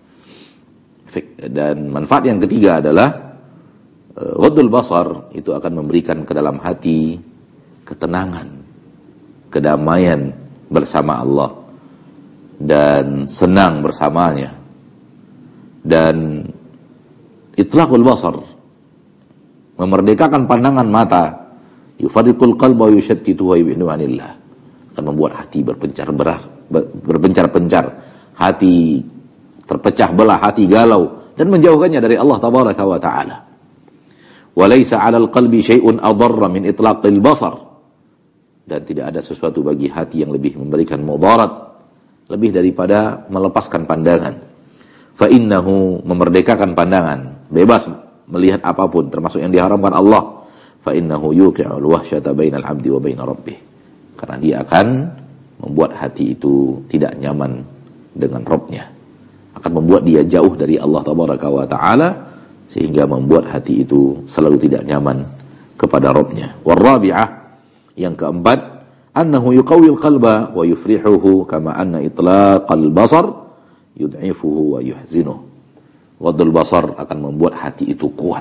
A: Dan manfaat yang ketiga adalah ghaddul basar itu akan memberikan ke dalam hati ketenangan, kedamaian bersama Allah dan senang bersamanya. Dan itlaqul basar memerdekakan pandangan mata, yufarriqul qalba wa yushattituhu wa yub'iduhu 'anillah, akan membuat hati berpencar-pencar, hati terpecah belah, hati galau, dan menjauhkannya dari Allah tabaraka wa ta'ala. Wa laisa 'alal qalbi syai'un adarra min itlaqil basar. Dan tidak ada sesuatu bagi hati yang lebih memberikan mudarat, lebih daripada melepaskan pandangan. Fa innahu, memerdekakan pandangan, bebas melihat apapun termasuk yang diharamkan Allah. Fa innahu yuqi'ul wahsyata bainal 'abdi wa baina rabbih. Karena dia akan membuat hati itu tidak nyaman dengan Rabb-nya, akan membuat dia jauh dari Allah tabaraka wa ta'ala, sehingga membuat hati itu selalu tidak nyaman kepada Rabb-nya. Warabi'ah, yang keempat, annahu yuqawwil qalba wa yufrihuhu kama anna itlaqal basar yud'ifuhu wa yuhzinuhu. Ghaddul basar akan membuat hati itu kuat.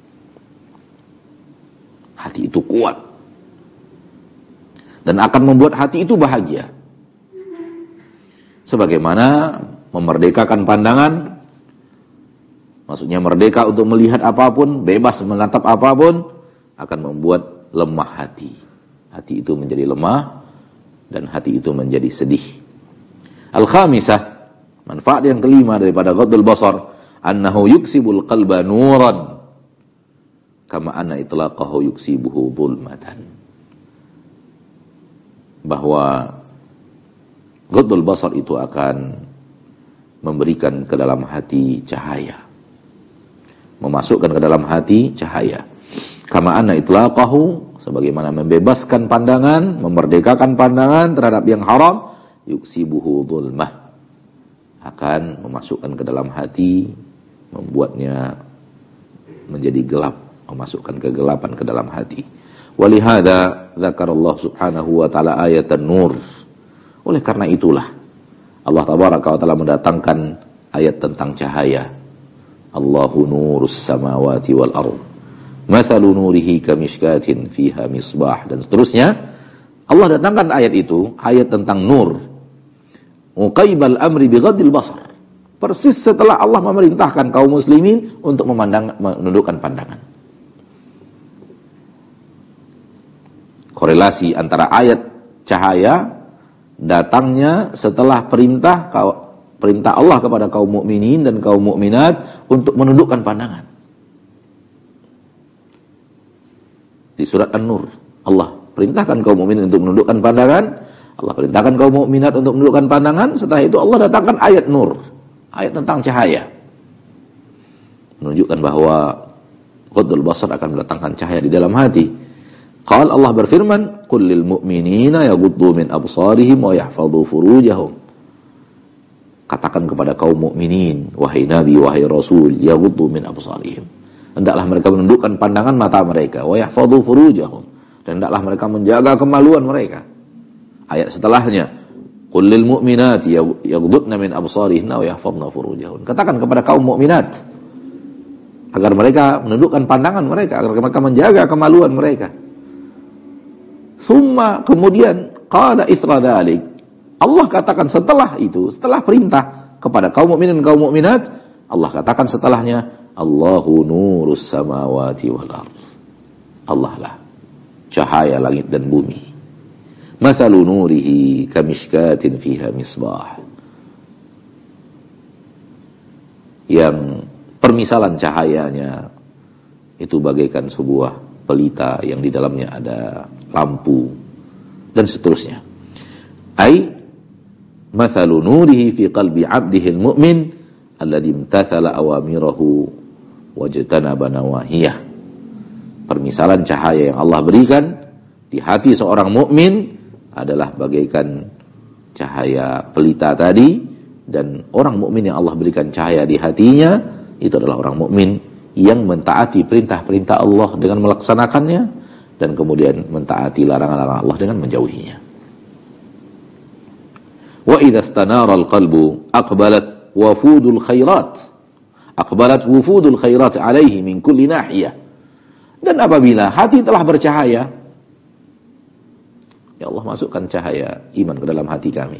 A: Hati itu kuat. Dan akan membuat hati itu bahagia. Sebagaimana memerdekakan pandangan, maksudnya merdeka untuk melihat apapun, bebas menatap apapun, akan membuat lemah hati. Hati itu menjadi lemah, dan hati itu menjadi sedih. Al-khamisah, manfaat yang kelima daripada ghaddul basar, annahu yuksibul qalba nuran kama anna itlaqahu yuksibuhu dhulmatan. Bahwa ghaddul basar itu akan memberikan ke dalam hati cahaya, memasukkan ke dalam hati cahaya. Kama anna itlaqahu, sebagaimana membebaskan pandangan, memerdekakan pandangan terhadap yang haram, yuksibuhu dhulmah, akan memasukkan ke dalam hati, membuatnya menjadi gelap, memasukkan kegelapan ke dalam hati. Walihada dzakarallahu subhanahu wa ta'ala ayatan nur. Oleh karena itulah Allah tabaraka wa ta'ala mendatangkan ayat tentang cahaya. Allahu nurus samawati wal ardh, mathalu nurihi kamishkatin fiha misbah, dan seterusnya. Allah datangkan ayat itu, ayat tentang nur, uqaibal amri bighaddil basar, persis setelah Allah memerintahkan kaum muslimin untuk menundukkan pandangan. Korelasi antara ayat cahaya datangnya setelah perintah Allah kepada kaum mukminin dan kaum mukminat untuk menundukkan pandangan. Di surat An-Nur, Allah perintahkan kaum mukminin untuk menundukkan pandangan, Allah perintahkan kaum mukminat untuk menundukkan pandangan. Setelah itu Allah datangkan ayat nur, ayat tentang cahaya, menunjukkan bahwa ghaddul basar akan mendatangkan cahaya di dalam hati. Qala, Allah berfirman, qul lil mu'minina yaghuddu min absarihim wa yahfadhu furujahum. Katakan kepada kaum mukminin, wahai nabi, wahai rasul, yaghuddu min absarihim, hendaklah mereka menundukkan pandangan mata mereka, wa yahfadhu furujahum, dan hendaklah mereka menjaga kemaluan mereka. Ayat setelahnya, qul lil mu'minati yaghuddna min absarihinna wa yahfadhna furujahun. Katakan kepada kaum mukminat agar mereka menundukkan pandangan mereka, agar mereka menjaga kemaluan mereka. Summa, kemudian qala itsra dzalik, Allah katakan setelah itu, setelah perintah kepada kaum mukminin dan kaum mukminat, Allah katakan setelahnya, Allahu nurus samawati wal ardh, Allah lah cahaya langit dan bumi. Mathalu nurihi kamishkatin fiha misbah, yang permisalan cahayanya itu bagaikan sebuah pelita yang di dalamnya ada lampu, dan seterusnya. Ai mathalu nurihi fi qalbi 'abdihi al-mu'min alladhi imtathala awamirahu wajtanaba nawahiyah. Permisalan cahaya yang Allah berikan di hati seorang mukmin adalah bagaikan cahaya pelita tadi, dan orang mukmin yang Allah berikan cahaya di hatinya itu adalah orang mukmin yang mentaati perintah-perintah Allah dengan melaksanakannya, dan kemudian mentaati larangan-larangan Allah dengan menjauhinya. Wa idza istanara al-qalbu aqbalat wufudul khairat alaihi min kulli nahiyah. Dan apabila hati telah bercahaya, ya Allah, masukkan cahaya iman ke dalam hati kami.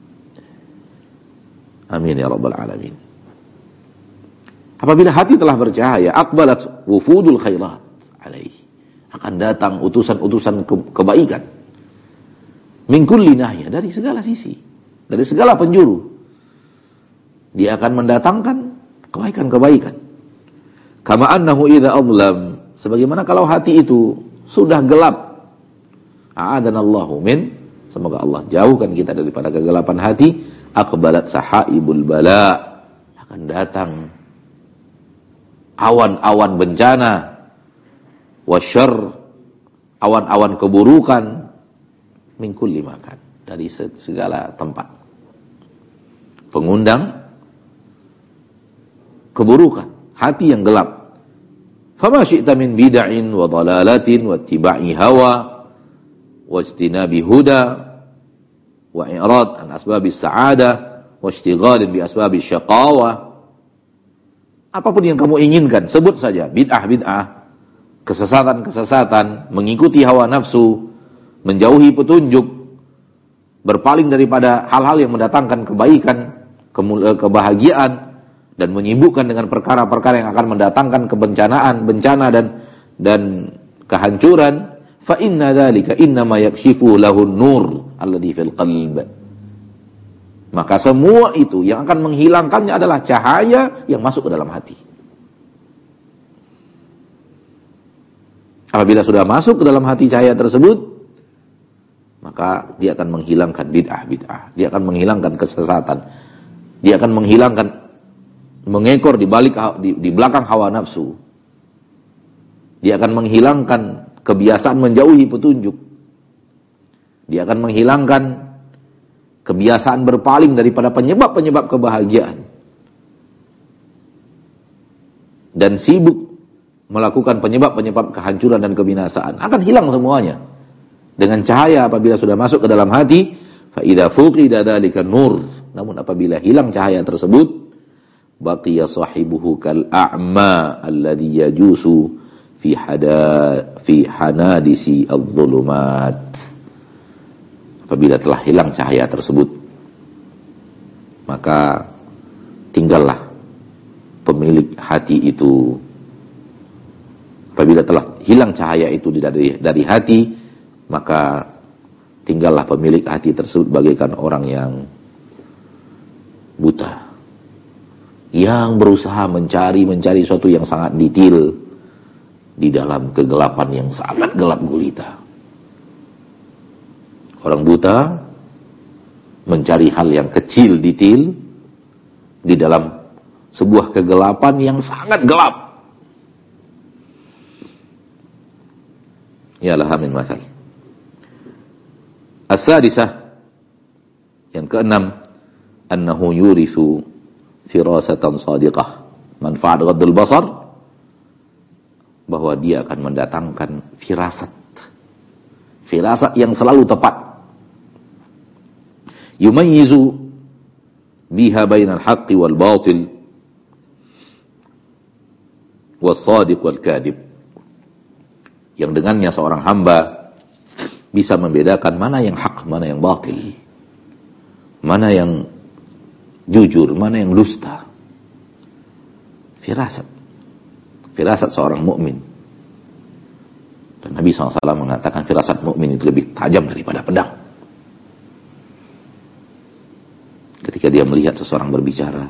A: Amin ya rabbal alamin. Apabila hati telah bercahaya, aqbalat wufudul khairat alaihi, akan datang utusan-utusan kebaikan, min kulli nahiyah, dari segala sisi, dari segala penjuru. Dia akan mendatangkan kebaikan-kebaikan. Kama annahu idza adlam, sebagaimana kalau hati itu sudah gelap, a'adanallahu min, semoga Allah jauhkan kita daripada kegelapan hati, aqbalat sahaibul bala, akan datang awan-awan bencana, wasyarr, awan-awan keburukan, min kulli makan, dari segala tempat, pengundang keburukan, hati yang gelap. Fama syi'ta min bid'in wa dhalalatin wa ittiba'i hawa wa ijtinabi huda wa i'rad an asbabis sa'adah wa ishtighalin bi asbabis syaqawah. Apapun yang kamu inginkan, sebut saja bid'ah-bid'ah, kesesatan-kesesatan, mengikuti hawa nafsu, menjauhi petunjuk, berpaling daripada hal-hal yang mendatangkan kebaikan, kebahagiaan, dan menyibukkan dengan perkara-perkara yang akan mendatangkan kebencanaan, bencana dan kehancuran. Fa inna dzalika innama yakshifu lahu an-nur alladhi fil qalb. Maka semua itu yang akan menghilangkannya adalah cahaya yang masuk ke dalam hati. Apabila sudah masuk ke dalam hati cahaya tersebut, maka dia akan menghilangkan bid'ah. Dia akan menghilangkan kesesatan. Dia akan menghilangkan, mengekor di belakang hawa nafsu. Dia akan menghilangkan kebiasaan menjauhi petunjuk. Dia akan menghilangkan kebiasaan berpaling daripada penyebab-penyebab kebahagiaan. Dan sibuk melakukan penyebab-penyebab kehancuran dan kebinasaan. Akan hilang semuanya. Dengan cahaya apabila sudah masuk ke dalam hati, fa idza fuqida dzalika nur. Namun apabila hilang cahaya tersebut, baqiya sahibuhu kal a'ma alladhi yajusu fi hanadisi adh-dhulumat. Apabila telah hilang cahaya tersebut, maka tinggallah pemilik hati itu. Apabila telah hilang cahaya itu dari hati, maka tinggallah pemilik hati tersebut bagaikan orang yang buta, yang berusaha mencari sesuatu yang sangat detail di dalam kegelapan yang sangat gelap gulita. Orang buta mencari hal yang kecil detail di dalam sebuah kegelapan yang sangat gelap. Ya laha min mathal. As-sadisah, yang keenam, annahu yurithu firasatan sadiqah, manfaat ghaddul basar, bahwa dia akan mendatangkan firasat yang selalu tepat. Yumayyizu biha bainal haqqi wal batil was sadiq wal kadhib, yang dengannya seorang hamba bisa membedakan mana yang hak, mana yang batil, mana yang jujur, mana yang dusta. Firasat seorang mukmin. Dan Nabi SAW mengatakan firasat mukmin itu lebih tajam daripada pedang. Ketika dia melihat seseorang berbicara,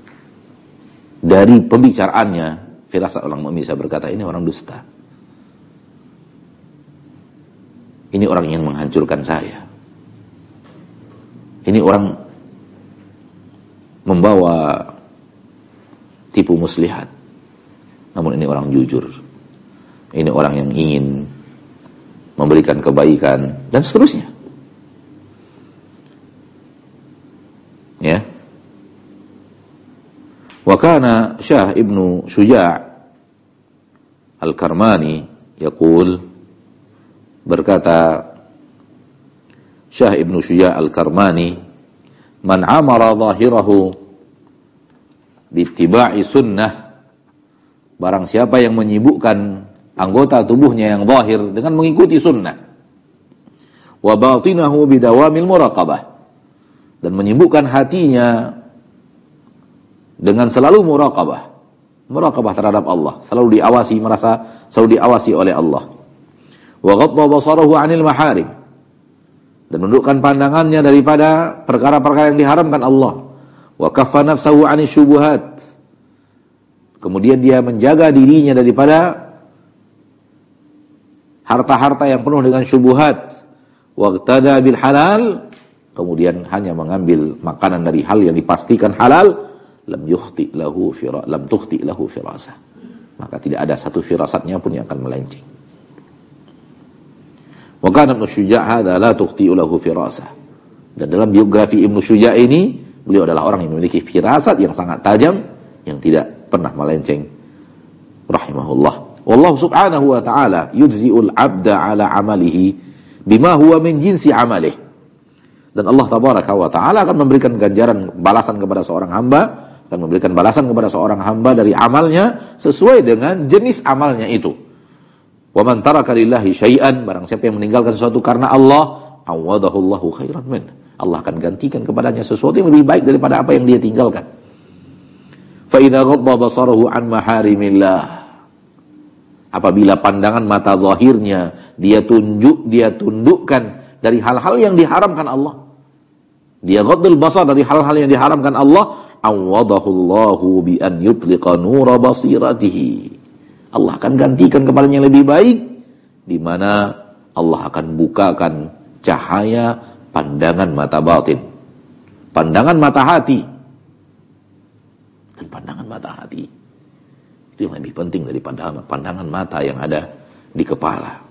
A: dari pembicaraannya, firasat orang mukmin bisa berkata, ini orang dusta. Ini orang yang menghancurkan saya. Ini orang membawa tipu muslihat. Namun ini orang jujur. Ini orang yang ingin memberikan kebaikan dan seterusnya. Ya. Wa kana Syah ibnu Syuja' al-Karmani yaqul, berkata Syah ibnu Syuja' al-Karmani, man amara zahirahu bittiba'i sunnah, barang siapa yang menyibukkan anggota tubuhnya yang zahir dengan mengikuti sunnah, wa batinahu bidawamil muraqabah, dan menyibukkan hatinya dengan selalu muraqabah terhadap Allah, selalu diawasi oleh Allah. Wa ghadda basarahu 'anil maharim, dan menundukkan pandangannya daripada perkara-perkara yang diharamkan Allah. Wa kaffa nafsahu 'anil syubuhat, kemudian dia menjaga dirinya daripada harta-harta yang penuh dengan syubhat. Wa iqtada bil halal, kemudian hanya mengambil makanan dari hal yang dipastikan halal. Lam tukhti lahu firasah, maka tidak ada satu firasatnya pun yang akan melenceng. Wa kana Ibnu Syuja' hadza la tukhti lahu firasah, dan dalam biografi Ibnu Syuja' ini, beliau adalah orang yang memiliki firasat yang sangat tajam, yang tidak pernah melenceng, rahimahullah. Wallahu subhanahu wa ta'ala yujzi'ul 'abda 'ala 'amalihi bima huwa min jinsi 'amalih, dan Allah tabaraka wa ta'ala akan memberikan ganjaran balasan kepada seorang hamba, akan memberikan balasan kepada seorang hamba dari amalnya sesuai dengan jenis amalnya itu. Wa man taraka lillahi syai'an, barang siapa yang meninggalkan sesuatu karena Allah, awadahu Allahu khairan min, Allah akan gantikan kepadanya sesuatu yang lebih baik daripada apa yang dia tinggalkan. Fa idza ghadda basarahu an maharimillah, apabila pandangan mata zahirnya dia tundukkan dari hal-hal yang diharamkan Allah, dia ghaddul basar dari hal-hal yang diharamkan Allah, awadahu Allahu bi an yutliqa nura basiratihi, Allah akan gantikan kepadanya yang lebih baik di mana Allah akan bukakan cahaya pandangan mata batin, pandangan mata hati. Dan pandangan mata hati itu yang lebih penting dari pandangan mata yang ada di kepala.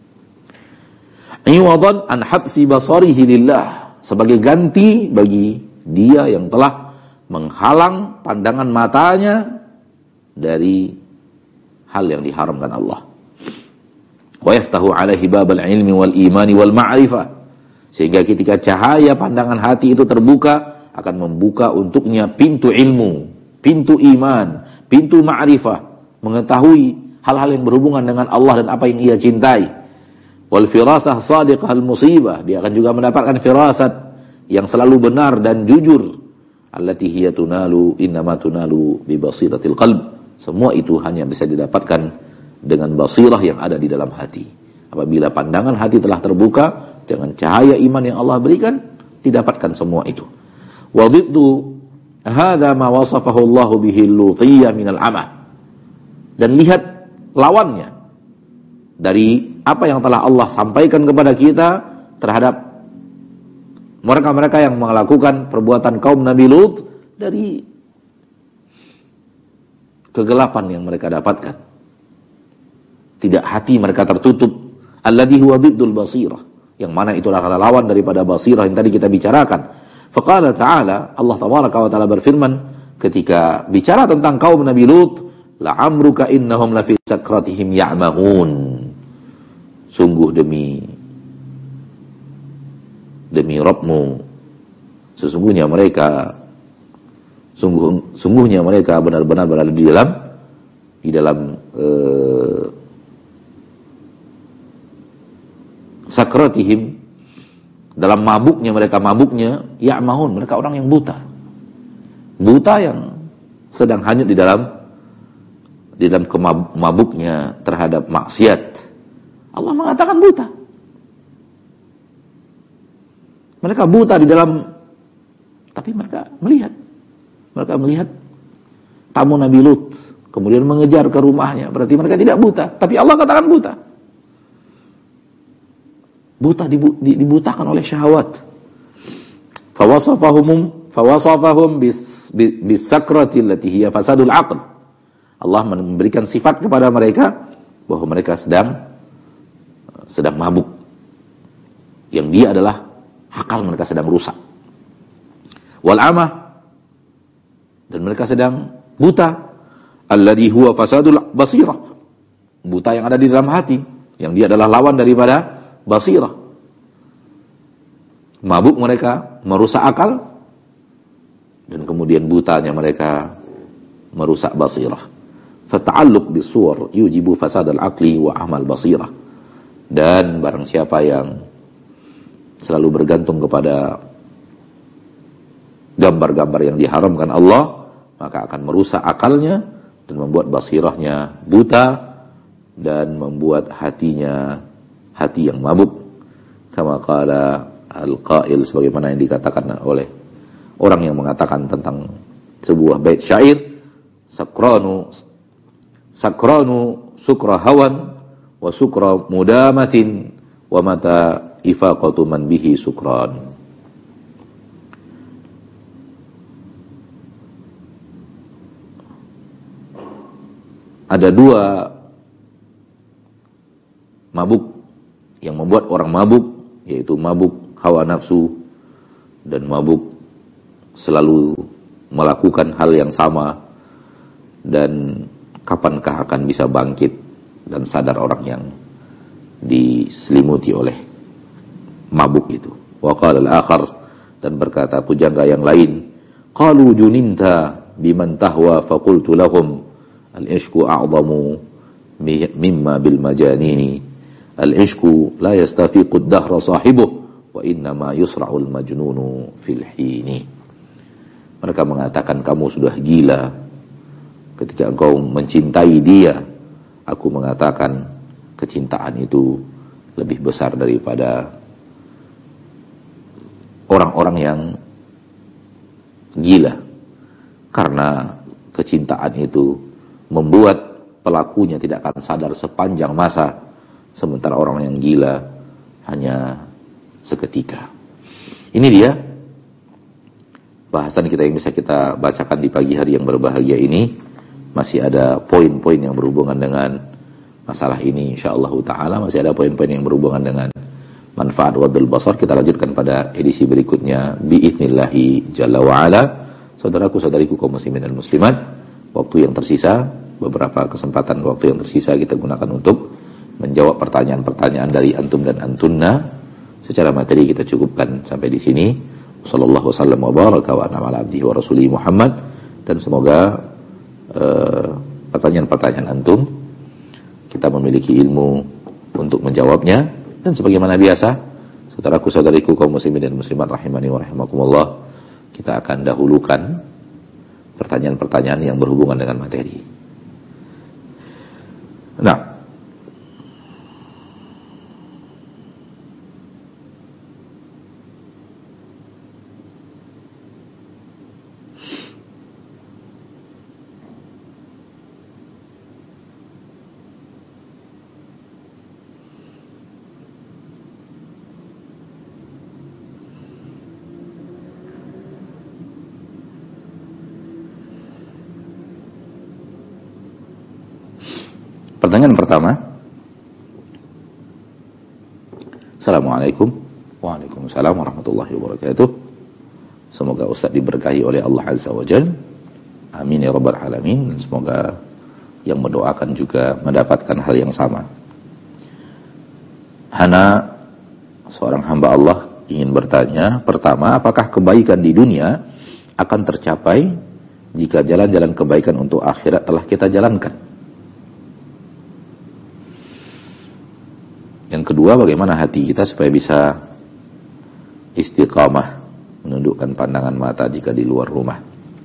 A: Iwadan an habsi basarihi lillah, sebagai ganti bagi dia yang telah menghalang pandangan matanya dari hal yang diharamkan Allah. Wa yaftahu alaihi babal ilmi wal imani wal ma'rifah, sehingga ketika cahaya pandangan hati itu terbuka, akan membuka untuknya pintu ilmu, pintu iman, pintu ma'rifah, mengetahui hal-hal yang berhubungan dengan Allah dan apa yang ia cintai. Wal firasah sadiqah al musibah, dia akan juga mendapatkan firasat yang selalu benar dan jujur. Allati hiya tunalu innama tunalu bi basiratil qalb, semua itu hanya bisa didapatkan dengan basirah yang ada di dalam hati. Apabila pandangan hati telah terbuka dengan cahaya iman yang Allah berikan, didapatkan semua itu. Wa dhiddu hadza ma wasafahu Allah bihi al-lutiyyah min al-amah. Dan lihat lawannya dari apa yang telah Allah sampaikan kepada kita terhadap mereka-mereka yang melakukan perbuatan kaum Nabi Lut, dari kegelapan yang mereka dapatkan. Tidak, hati mereka tertutup. Alladhi huwa diddul basirah, yang mana itu adalah lawan daripada basirah yang tadi kita bicarakan. Faqala ta'ala, Allah tabaraka wa ta'ala berfirman ketika bicara tentang kaum Nabi Lut, la'amruka innahum lafi sakratihim ya'mahun. Sungguh demi Rabbmu, sesungguhnya mereka sungguhnya mereka benar-benar berada di dalam sakratihim, dalam mabuknya mereka, ya'mahun, mereka orang yang buta yang sedang hanyut di dalam kemabuknya terhadap maksiat. Allah mengatakan buta. Mereka buta di dalam, tapi mereka melihat tamu Nabi Lut, kemudian mengejar ke rumahnya. Berarti mereka tidak buta, tapi Allah katakan buta. Buta dibutakan oleh syahwat. Fawasafahum bisakrati allati hiya fasadul aql. Allah memberikan sifat kepada mereka bahwa mereka sedang mabuk, yang dia adalah akal mereka sedang rusak. Wal amah, dan mereka sedang buta. Alladhi huwa fasadul basirah, buta yang ada di dalam hati, yang dia adalah lawan daripada basirah. Mabuk mereka merusak akal, dan kemudian butanya mereka merusak basirah. Fata'alluq bisuwar yujibu fasadal aqli wa amal basirah. Dan barang siapa yang selalu bergantung kepada gambar-gambar yang diharamkan Allah, maka akan merusak akalnya dan membuat basirahnya buta dan membuat hatinya hati yang mabuk. Kama qala al-qail, sebagaimana yang dikatakan oleh orang yang mengatakan tentang sebuah bait syair, sakranu sukra hawan wa sukra mudamatin wa mata ifaqatu man bihi sukran. Ada dua mabuk yang membuat orang mabuk, yaitu mabuk hawa nafsu dan mabuk selalu melakukan hal yang sama. Dan kapankah akan bisa bangkit dan sadar orang yang diselimuti oleh mabuk itu. Wa qala al-akhar, dan berkata pujangga yang lain, qalu juninta biman tahwa faqultu lahum al-ishku a'zamu mimma bil majanini, al-ishku la yastafiqu ad-dahra sahibuh wa innama yusra'ul majnunu fil hini. Mereka mengatakan kamu sudah gila ketika engkau mencintai dia. Aku mengatakan kecintaan itu lebih besar daripada orang-orang yang gila, karena kecintaan itu membuat pelakunya tidak akan sadar sepanjang masa sementara orang yang gila hanya seketika. Ini dia bahasan kita yang bisa kita bacakan di pagi hari yang berbahagia ini. Masih ada poin-poin yang berhubungan dengan masalah ini insyaallah ta'ala. Masih ada poin-poin yang berhubungan dengan manfaat wadul basar. Kita lanjutkan pada edisi berikutnya bi'idnillahi jalla wa'ala. Saudaraku, saudariku kaum muslimin dan muslimat, waktu yang tersisa, beberapa kesempatan waktu yang tersisa kita gunakan untuk menjawab pertanyaan-pertanyaan dari antum dan antunna. Secara materi kita cukupkan sampai di sini. Sallallahu wasallam wa baraka wa an'ama ala abdihi wa rasulihi Muhammad. Dan semoga pertanyaan-pertanyaan antum kita memiliki ilmu untuk menjawabnya. Dan sebagaimana biasa, saudaraku saudariku kaum muslimin dan muslimat rahimani wa rahimakumullah, kita akan dahulukan pertanyaan-pertanyaan yang berhubungan dengan materi. Nah, pertanyaan pertama. Assalamualaikum. Waalaikumsalam warahmatullahi wabarakatuh. Semoga Ustaz diberkahi oleh Allah Azza wa Jalla. Amin ya rabbal alamin. Dan semoga yang mendoakan juga mendapatkan hal yang sama. Hana, seorang hamba Allah, ingin bertanya. Pertama, apakah kebaikan di dunia akan tercapai jika jalan-jalan kebaikan untuk akhirat telah kita jalankan? Yang kedua, bagaimana hati kita supaya bisa istiqamah menundukkan pandangan mata jika di luar rumah?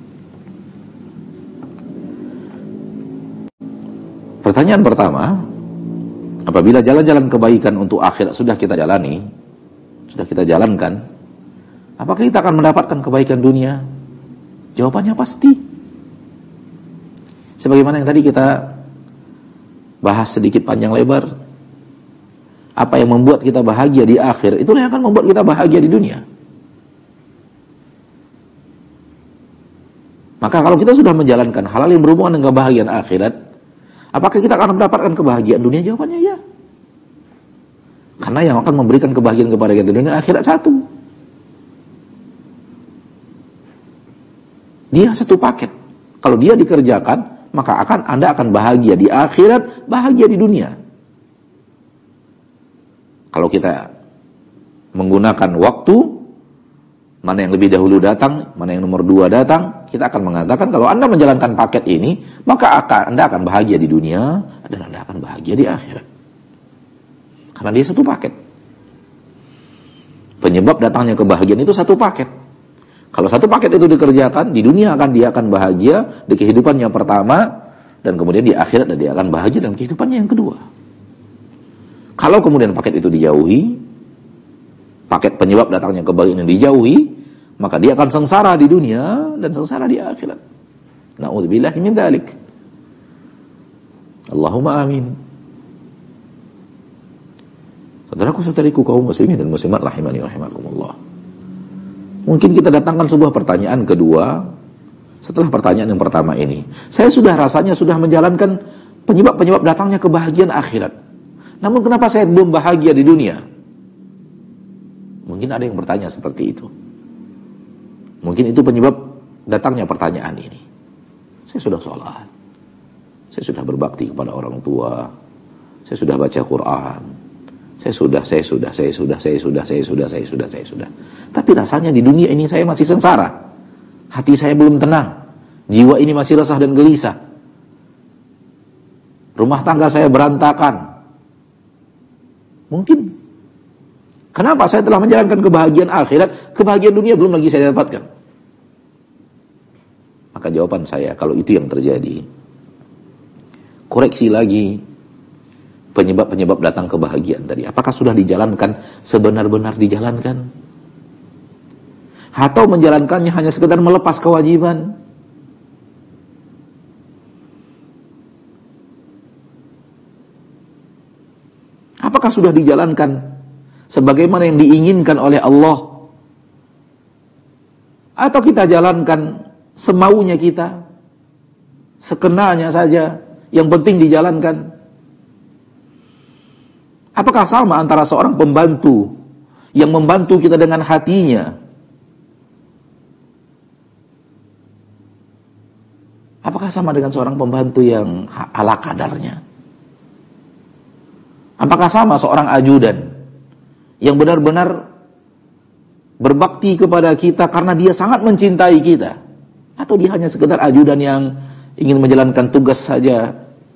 A: Pertanyaan pertama, apabila jalan-jalan kebaikan untuk akhirat sudah kita jalani, sudah kita jalankan, apakah kita akan mendapatkan kebaikan dunia? Jawabannya pasti. Sebagaimana yang tadi kita bahas sedikit panjang lebar, apa yang membuat kita bahagia di akhir, itulah yang akan membuat kita bahagia di dunia. Maka kalau kita sudah menjalankan hal-hal yang berhubungan dengan kebahagiaan akhirat, apakah kita akan mendapatkan kebahagiaan dunia? Jawabannya ya. Karena yang akan memberikan kebahagiaan kepada kita di dunia akhirat satu. Dia satu paket. Kalau dia dikerjakan, maka Anda akan bahagia di akhirat, bahagia di dunia. Kalau kita menggunakan waktu, mana yang lebih dahulu datang, mana yang nomor 2 datang, kita akan mengatakan kalau Anda menjalankan paket ini, maka Anda akan bahagia di dunia dan Anda akan bahagia di akhirat. Karena dia satu paket. Penyebab datangnya kebahagiaan itu satu paket. Kalau satu paket itu dikerjakan, di dunia dia akan bahagia di kehidupannya pertama, dan kemudian di akhirat dia akan bahagia dalam kehidupannya yang kedua. Kalau kemudian paket itu dijauhi, paket penyebab datangnya kebahagiaan yang dijauhi, maka dia akan sengsara di dunia dan sengsara di akhirat. Na'udzubillahi min dzalik. Allahumma amin. Saudaraku-saudariku kaum muslimin dan muslimat rahimani rahimakumullah. Mungkin kita datangkan sebuah pertanyaan kedua setelah pertanyaan yang pertama ini. Saya sudah rasanya sudah menjalankan penyebab-penyebab datangnya kebahagiaan akhirat. Namun kenapa saya belum bahagia di dunia? Mungkin ada yang bertanya seperti itu. Mungkin itu penyebab datangnya pertanyaan ini. Saya sudah sholat, saya sudah berbakti kepada orang tua, saya sudah baca Quran, saya sudah. Tapi rasanya di dunia ini saya masih sengsara. Hati saya belum tenang. Jiwa ini masih resah dan gelisah. Rumah tangga saya berantakan. Mungkin. Kenapa saya telah menjalankan kebahagiaan akhirat, kebahagiaan dunia belum lagi saya dapatkan? Maka jawaban saya, kalau itu yang terjadi, koreksi lagi penyebab-penyebab datang kebahagiaan tadi. Apakah sudah dijalankan, sebenar-benar dijalankan? Atau menjalankannya hanya sekedar melepas kewajiban? Apakah sudah dijalankan sebagaimana yang diinginkan oleh Allah? Atau kita jalankan semaunya kita, sekenanya saja, yang penting dijalankan? Apakah sama antara seorang pembantu yang membantu kita dengan hatinya? Apakah sama dengan seorang pembantu yang ala kadarnya? Apakah sama seorang ajudan yang benar-benar berbakti kepada kita karena dia sangat mencintai kita? Atau dia hanya sekedar ajudan yang ingin menjalankan tugas saja,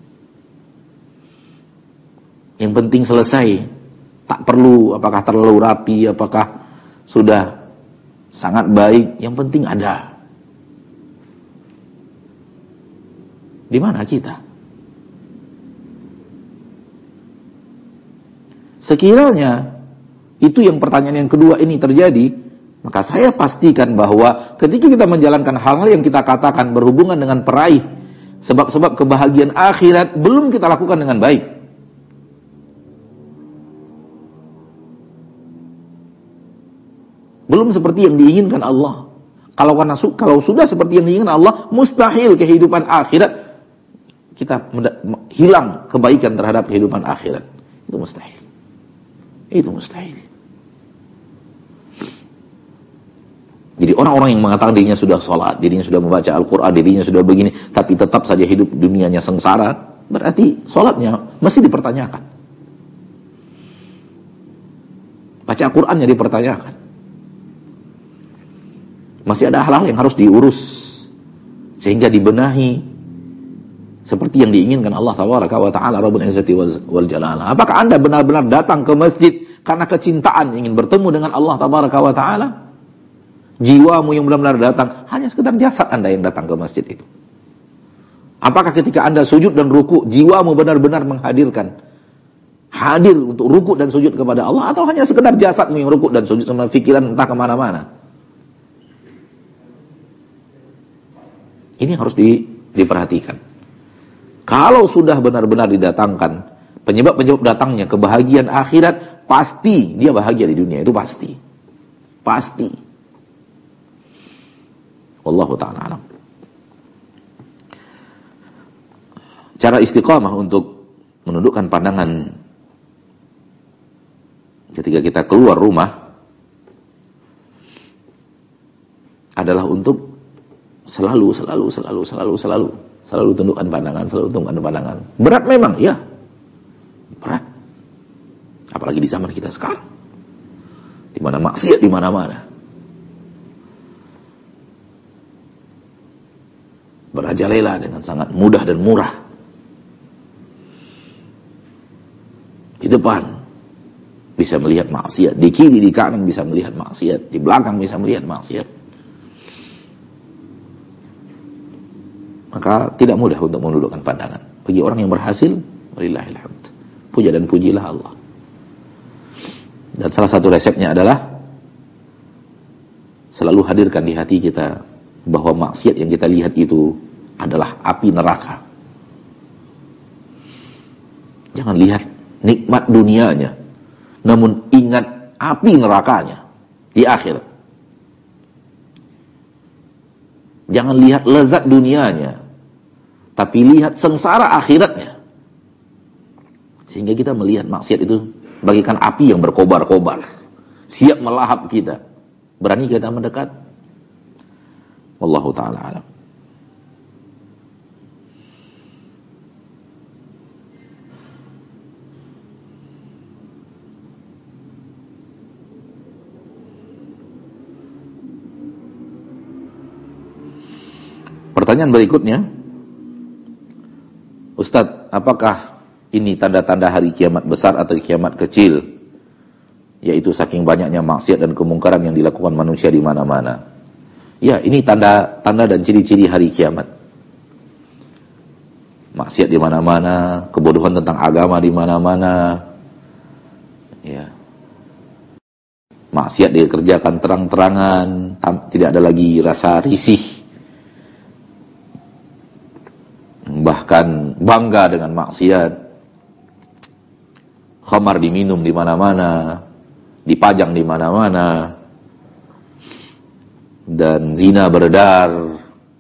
A: yang penting selesai, tak perlu apakah terlalu rapi, apakah sudah sangat baik, yang penting ada. Di mana kita? Sekiranya itu yang pertanyaan yang kedua ini terjadi, maka saya pastikan bahwa ketika kita menjalankan hal-hal yang kita katakan berhubungan dengan peraih sebab-sebab kebahagiaan akhirat, belum kita lakukan dengan baik. Belum seperti yang diinginkan Allah. Kalau sudah seperti yang diinginkan Allah, mustahil kehidupan akhirat kita hilang kebaikan terhadap kehidupan akhirat. Itu mustahil. Itu mustahil. Jadi orang-orang yang mengatakan dirinya sudah sholat, dirinya sudah membaca Al-Quran, dirinya sudah begini, tapi tetap saja hidup dunianya sengsara, berarti sholatnya mesti dipertanyakan. Baca Al-Qurannya dipertanyakan. Masih ada hal-hal yang harus diurus sehingga dibenahi seperti yang diinginkan Allah Tabaraka wa Ta'ala Rabbul Izzati wal Jalalah. Apakah Anda benar-benar datang ke masjid karena kecintaan ingin bertemu dengan Allah Tabaraka wa Ta'ala? Jiwamu yang benar-benar datang, hanya sekedar jasad Anda yang datang ke masjid itu. Apakah ketika Anda sujud dan ruku, jiwamu benar-benar hadir untuk ruku dan sujud kepada Allah, atau hanya sekedar jasadmu yang ruku dan sujud sama pikiran entah kemana-mana? Ini harus diperhatikan. Kalau sudah benar-benar didatangkan penyebab-penyebab datangnya kebahagiaan akhirat, pasti dia bahagia di dunia, itu pasti. Pasti. Wallahu ta'ala alam. Cara istiqamah untuk menundukkan pandangan ketika kita keluar rumah adalah untuk selalu tundukkan pandangan. Berat memang, ya. Berat. Apalagi di zaman kita sekarang. Di mana maksiat di mana-mana. Merajalela dengan sangat mudah dan murah. Di depan bisa melihat maksiat, di kiri, di kanan bisa melihat maksiat, di belakang bisa melihat maksiat. Maka tidak mudah untuk menundukkan pandangan. Bagi orang yang berhasil, walillahil hamd. Puja dan pujilah Allah. Dan salah satu resepnya adalah selalu hadirkan di hati kita bahwa maksiat yang kita lihat itu adalah api neraka. Jangan lihat nikmat dunianya, namun ingat api nerakanya di akhirat. Jangan lihat lezat dunianya, tapi lihat sengsara akhiratnya. Sehingga kita melihat maksiat itu bagaikan api yang berkobar-kobar, siap melahap kita. Berani kita mendekat? Wallahu ta'ala alam. Pertanyaan berikutnya, Ustadz, apakah ini tanda-tanda hari kiamat besar atau kiamat kecil? Yaitu saking banyaknya maksiat dan kemungkaran yang dilakukan manusia di mana-mana. Ya, ini tanda-tanda dan ciri-ciri hari kiamat. Maksiat di mana-mana, kebodohan tentang agama di mana-mana. Ya. Maksiat dikerjakan terang-terangan, tidak ada lagi rasa risih. Bahkan bangga dengan maksiat. khamar diminum di mana-mana, dipajang di mana-mana, dan zina beredar.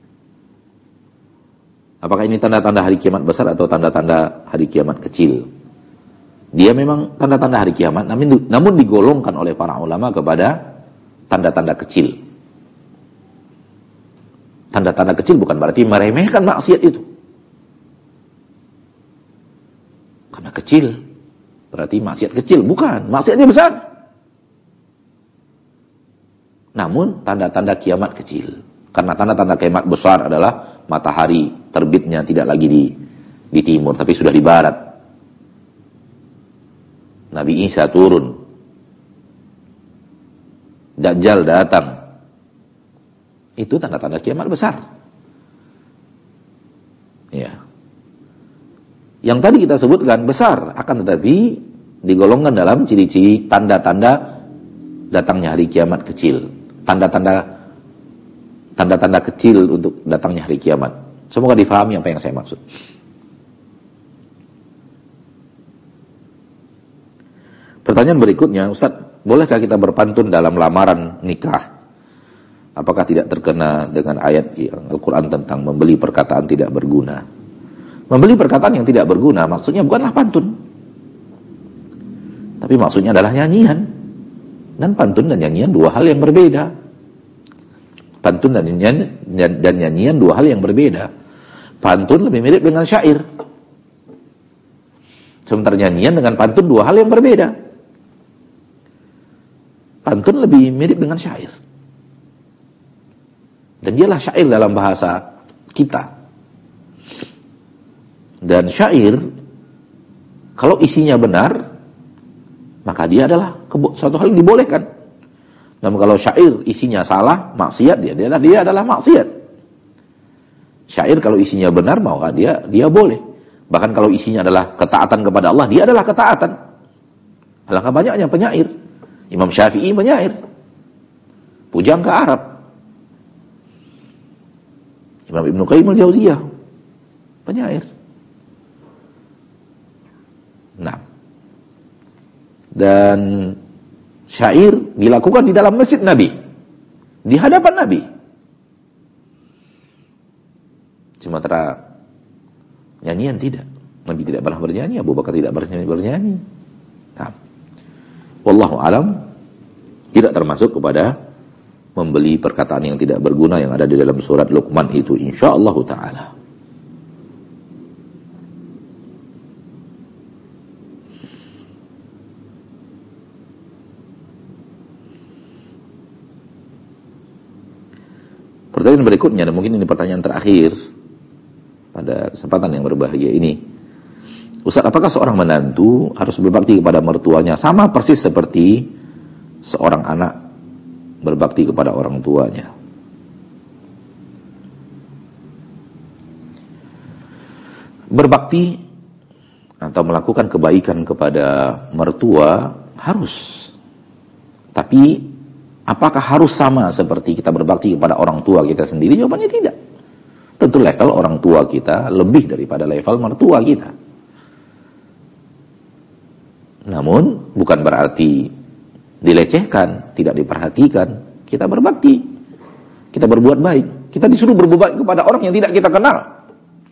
A: Apakah ini tanda-tanda hari kiamat besar atau tanda-tanda hari kiamat kecil? Dia memang tanda-tanda hari kiamat, namun digolongkan oleh para ulama kepada tanda-tanda kecil. Tanda-tanda kecil bukan berarti meremehkan maksiat itu. Karena kecil, berarti maksiat kecil. Bukan, maksiatnya besar. Namun tanda-tanda kiamat kecil. Karena tanda-tanda kiamat besar adalah matahari terbitnya tidak lagi di timur, tapi sudah di barat. Nabi Isa turun. Dajjal datang. Itu tanda-tanda kiamat besar. Ya. Yang tadi kita sebutkan besar, akan tetapi digolongkan dalam ciri-ciri tanda-tanda datangnya hari kiamat kecil. Tanda-tanda kecil untuk datangnya hari kiamat. Semoga difahami apa yang saya maksud. Pertanyaan berikutnya, Ustaz, bolehkah kita berpantun dalam lamaran nikah? Apakah tidak terkena dengan ayat Al-Quran tentang membeli perkataan tidak berguna? Membeli perkataan yang tidak berguna maksudnya bukanlah pantun, tapi maksudnya adalah nyanyian. Dan pantun dan nyanyian dua hal yang berbeda. Pantun dan nyanyian dua hal yang berbeda. Pantun lebih mirip dengan syair, sementara nyanyian dengan pantun dua hal yang berbeda. Pantun lebih mirip dengan syair, dan dialah syair dalam bahasa kita. Dan syair, kalau isinya benar, maka dia adalah suatu hal yang dibolehkan. Namun kalau syair isinya salah, maksiat, dia adalah maksiat. Syair kalau isinya benar, maka dia boleh. Bahkan kalau isinya adalah ketaatan kepada Allah, dia adalah ketaatan. Alangkah banyaknya penyair. Imam Syafi'i penyair, pujang ke Arab. Imam Ibnu Qayyim al-Jauziyah penyair. Nah, dan syair dilakukan di dalam masjid Nabi, di hadapan Nabi. Sementara nyanyian tidak. Nabi tidak pernah bernyanyi, Abu Bakar tidak bernyanyi. Nah, wallahu alam, tidak termasuk kepada membeli perkataan yang tidak berguna yang ada di dalam surat Luqman itu, insyaallah taala. Pertanyaan berikutnya, dan mungkin ini pertanyaan terakhir pada kesempatan yang berbahagia ini. Ustaz, apakah seorang menantu harus berbakti kepada mertuanya sama persis seperti seorang anak berbakti kepada orang tuanya? Berbakti atau melakukan kebaikan kepada mertua harus. Tapi apakah harus sama seperti kita berbakti kepada orang tua kita sendiri? Jawabannya tidak. Tentu level orang tua kita lebih daripada level mertua kita. Namun bukan berarti dilecehkan, tidak diperhatikan. Kita berbakti, kita berbuat baik. Kita disuruh berbuat baik kepada orang yang tidak kita kenal.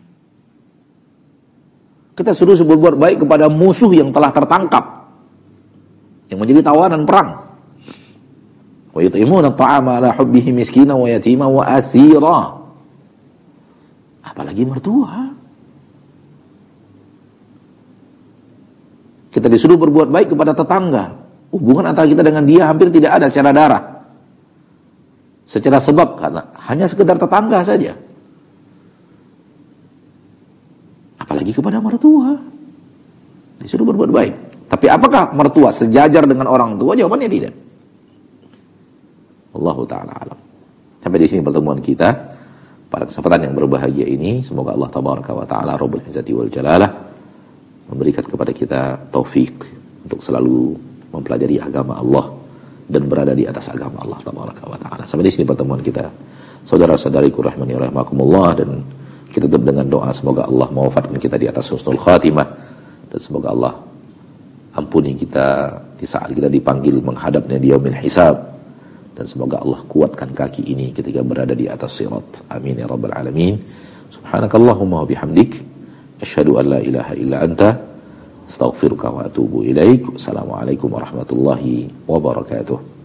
A: Kita suruh berbuat baik kepada musuh yang telah tertangkap, yang menjadi tawanan perang. Wa yut'imuna at'ama 'ala hubbihi miskinan wa yatima wa asira. Apalagi mertua. Kita disuruh berbuat baik kepada tetangga. Hubungan antara kita dengan dia hampir tidak ada secara darah, secara sebab, karena hanya sekedar tetangga saja. Apalagi kepada mertua disuruh berbuat baik. Tapi apakah mertua sejajar dengan orang tua? Jawabannya tidak. Wallahu ta'ala alam. Sampai di sini pertemuan kita pada kesempatan yang berbahagia ini. Semoga Allah tabaraka wa ta'ala Rabbul Izzati wal Jalalah memberikan kepada kita taufik untuk selalu mempelajari agama Allah dan berada di atas agama Allah tabaraka wa ta'ala. Sampai di sini pertemuan kita, saudara-saudariku rahmani rahimakumullah, dan kita tutup dengan doa semoga Allah mewafatkan kita di atas husnul khatimah, dan semoga Allah ampuni kita di saat kita dipanggil menghadapnya di yaumil hisab, dan semoga Allah kuatkan kaki ini ketika berada di atas sirat. Amin ya rabbal alamin. Subhanakallahumma wa bihamdik, asyhadu an la ilaha illa anta, astaghfiruka wa atubu ilaik. Assalamualaikum warahmatullahi wabarakatuh.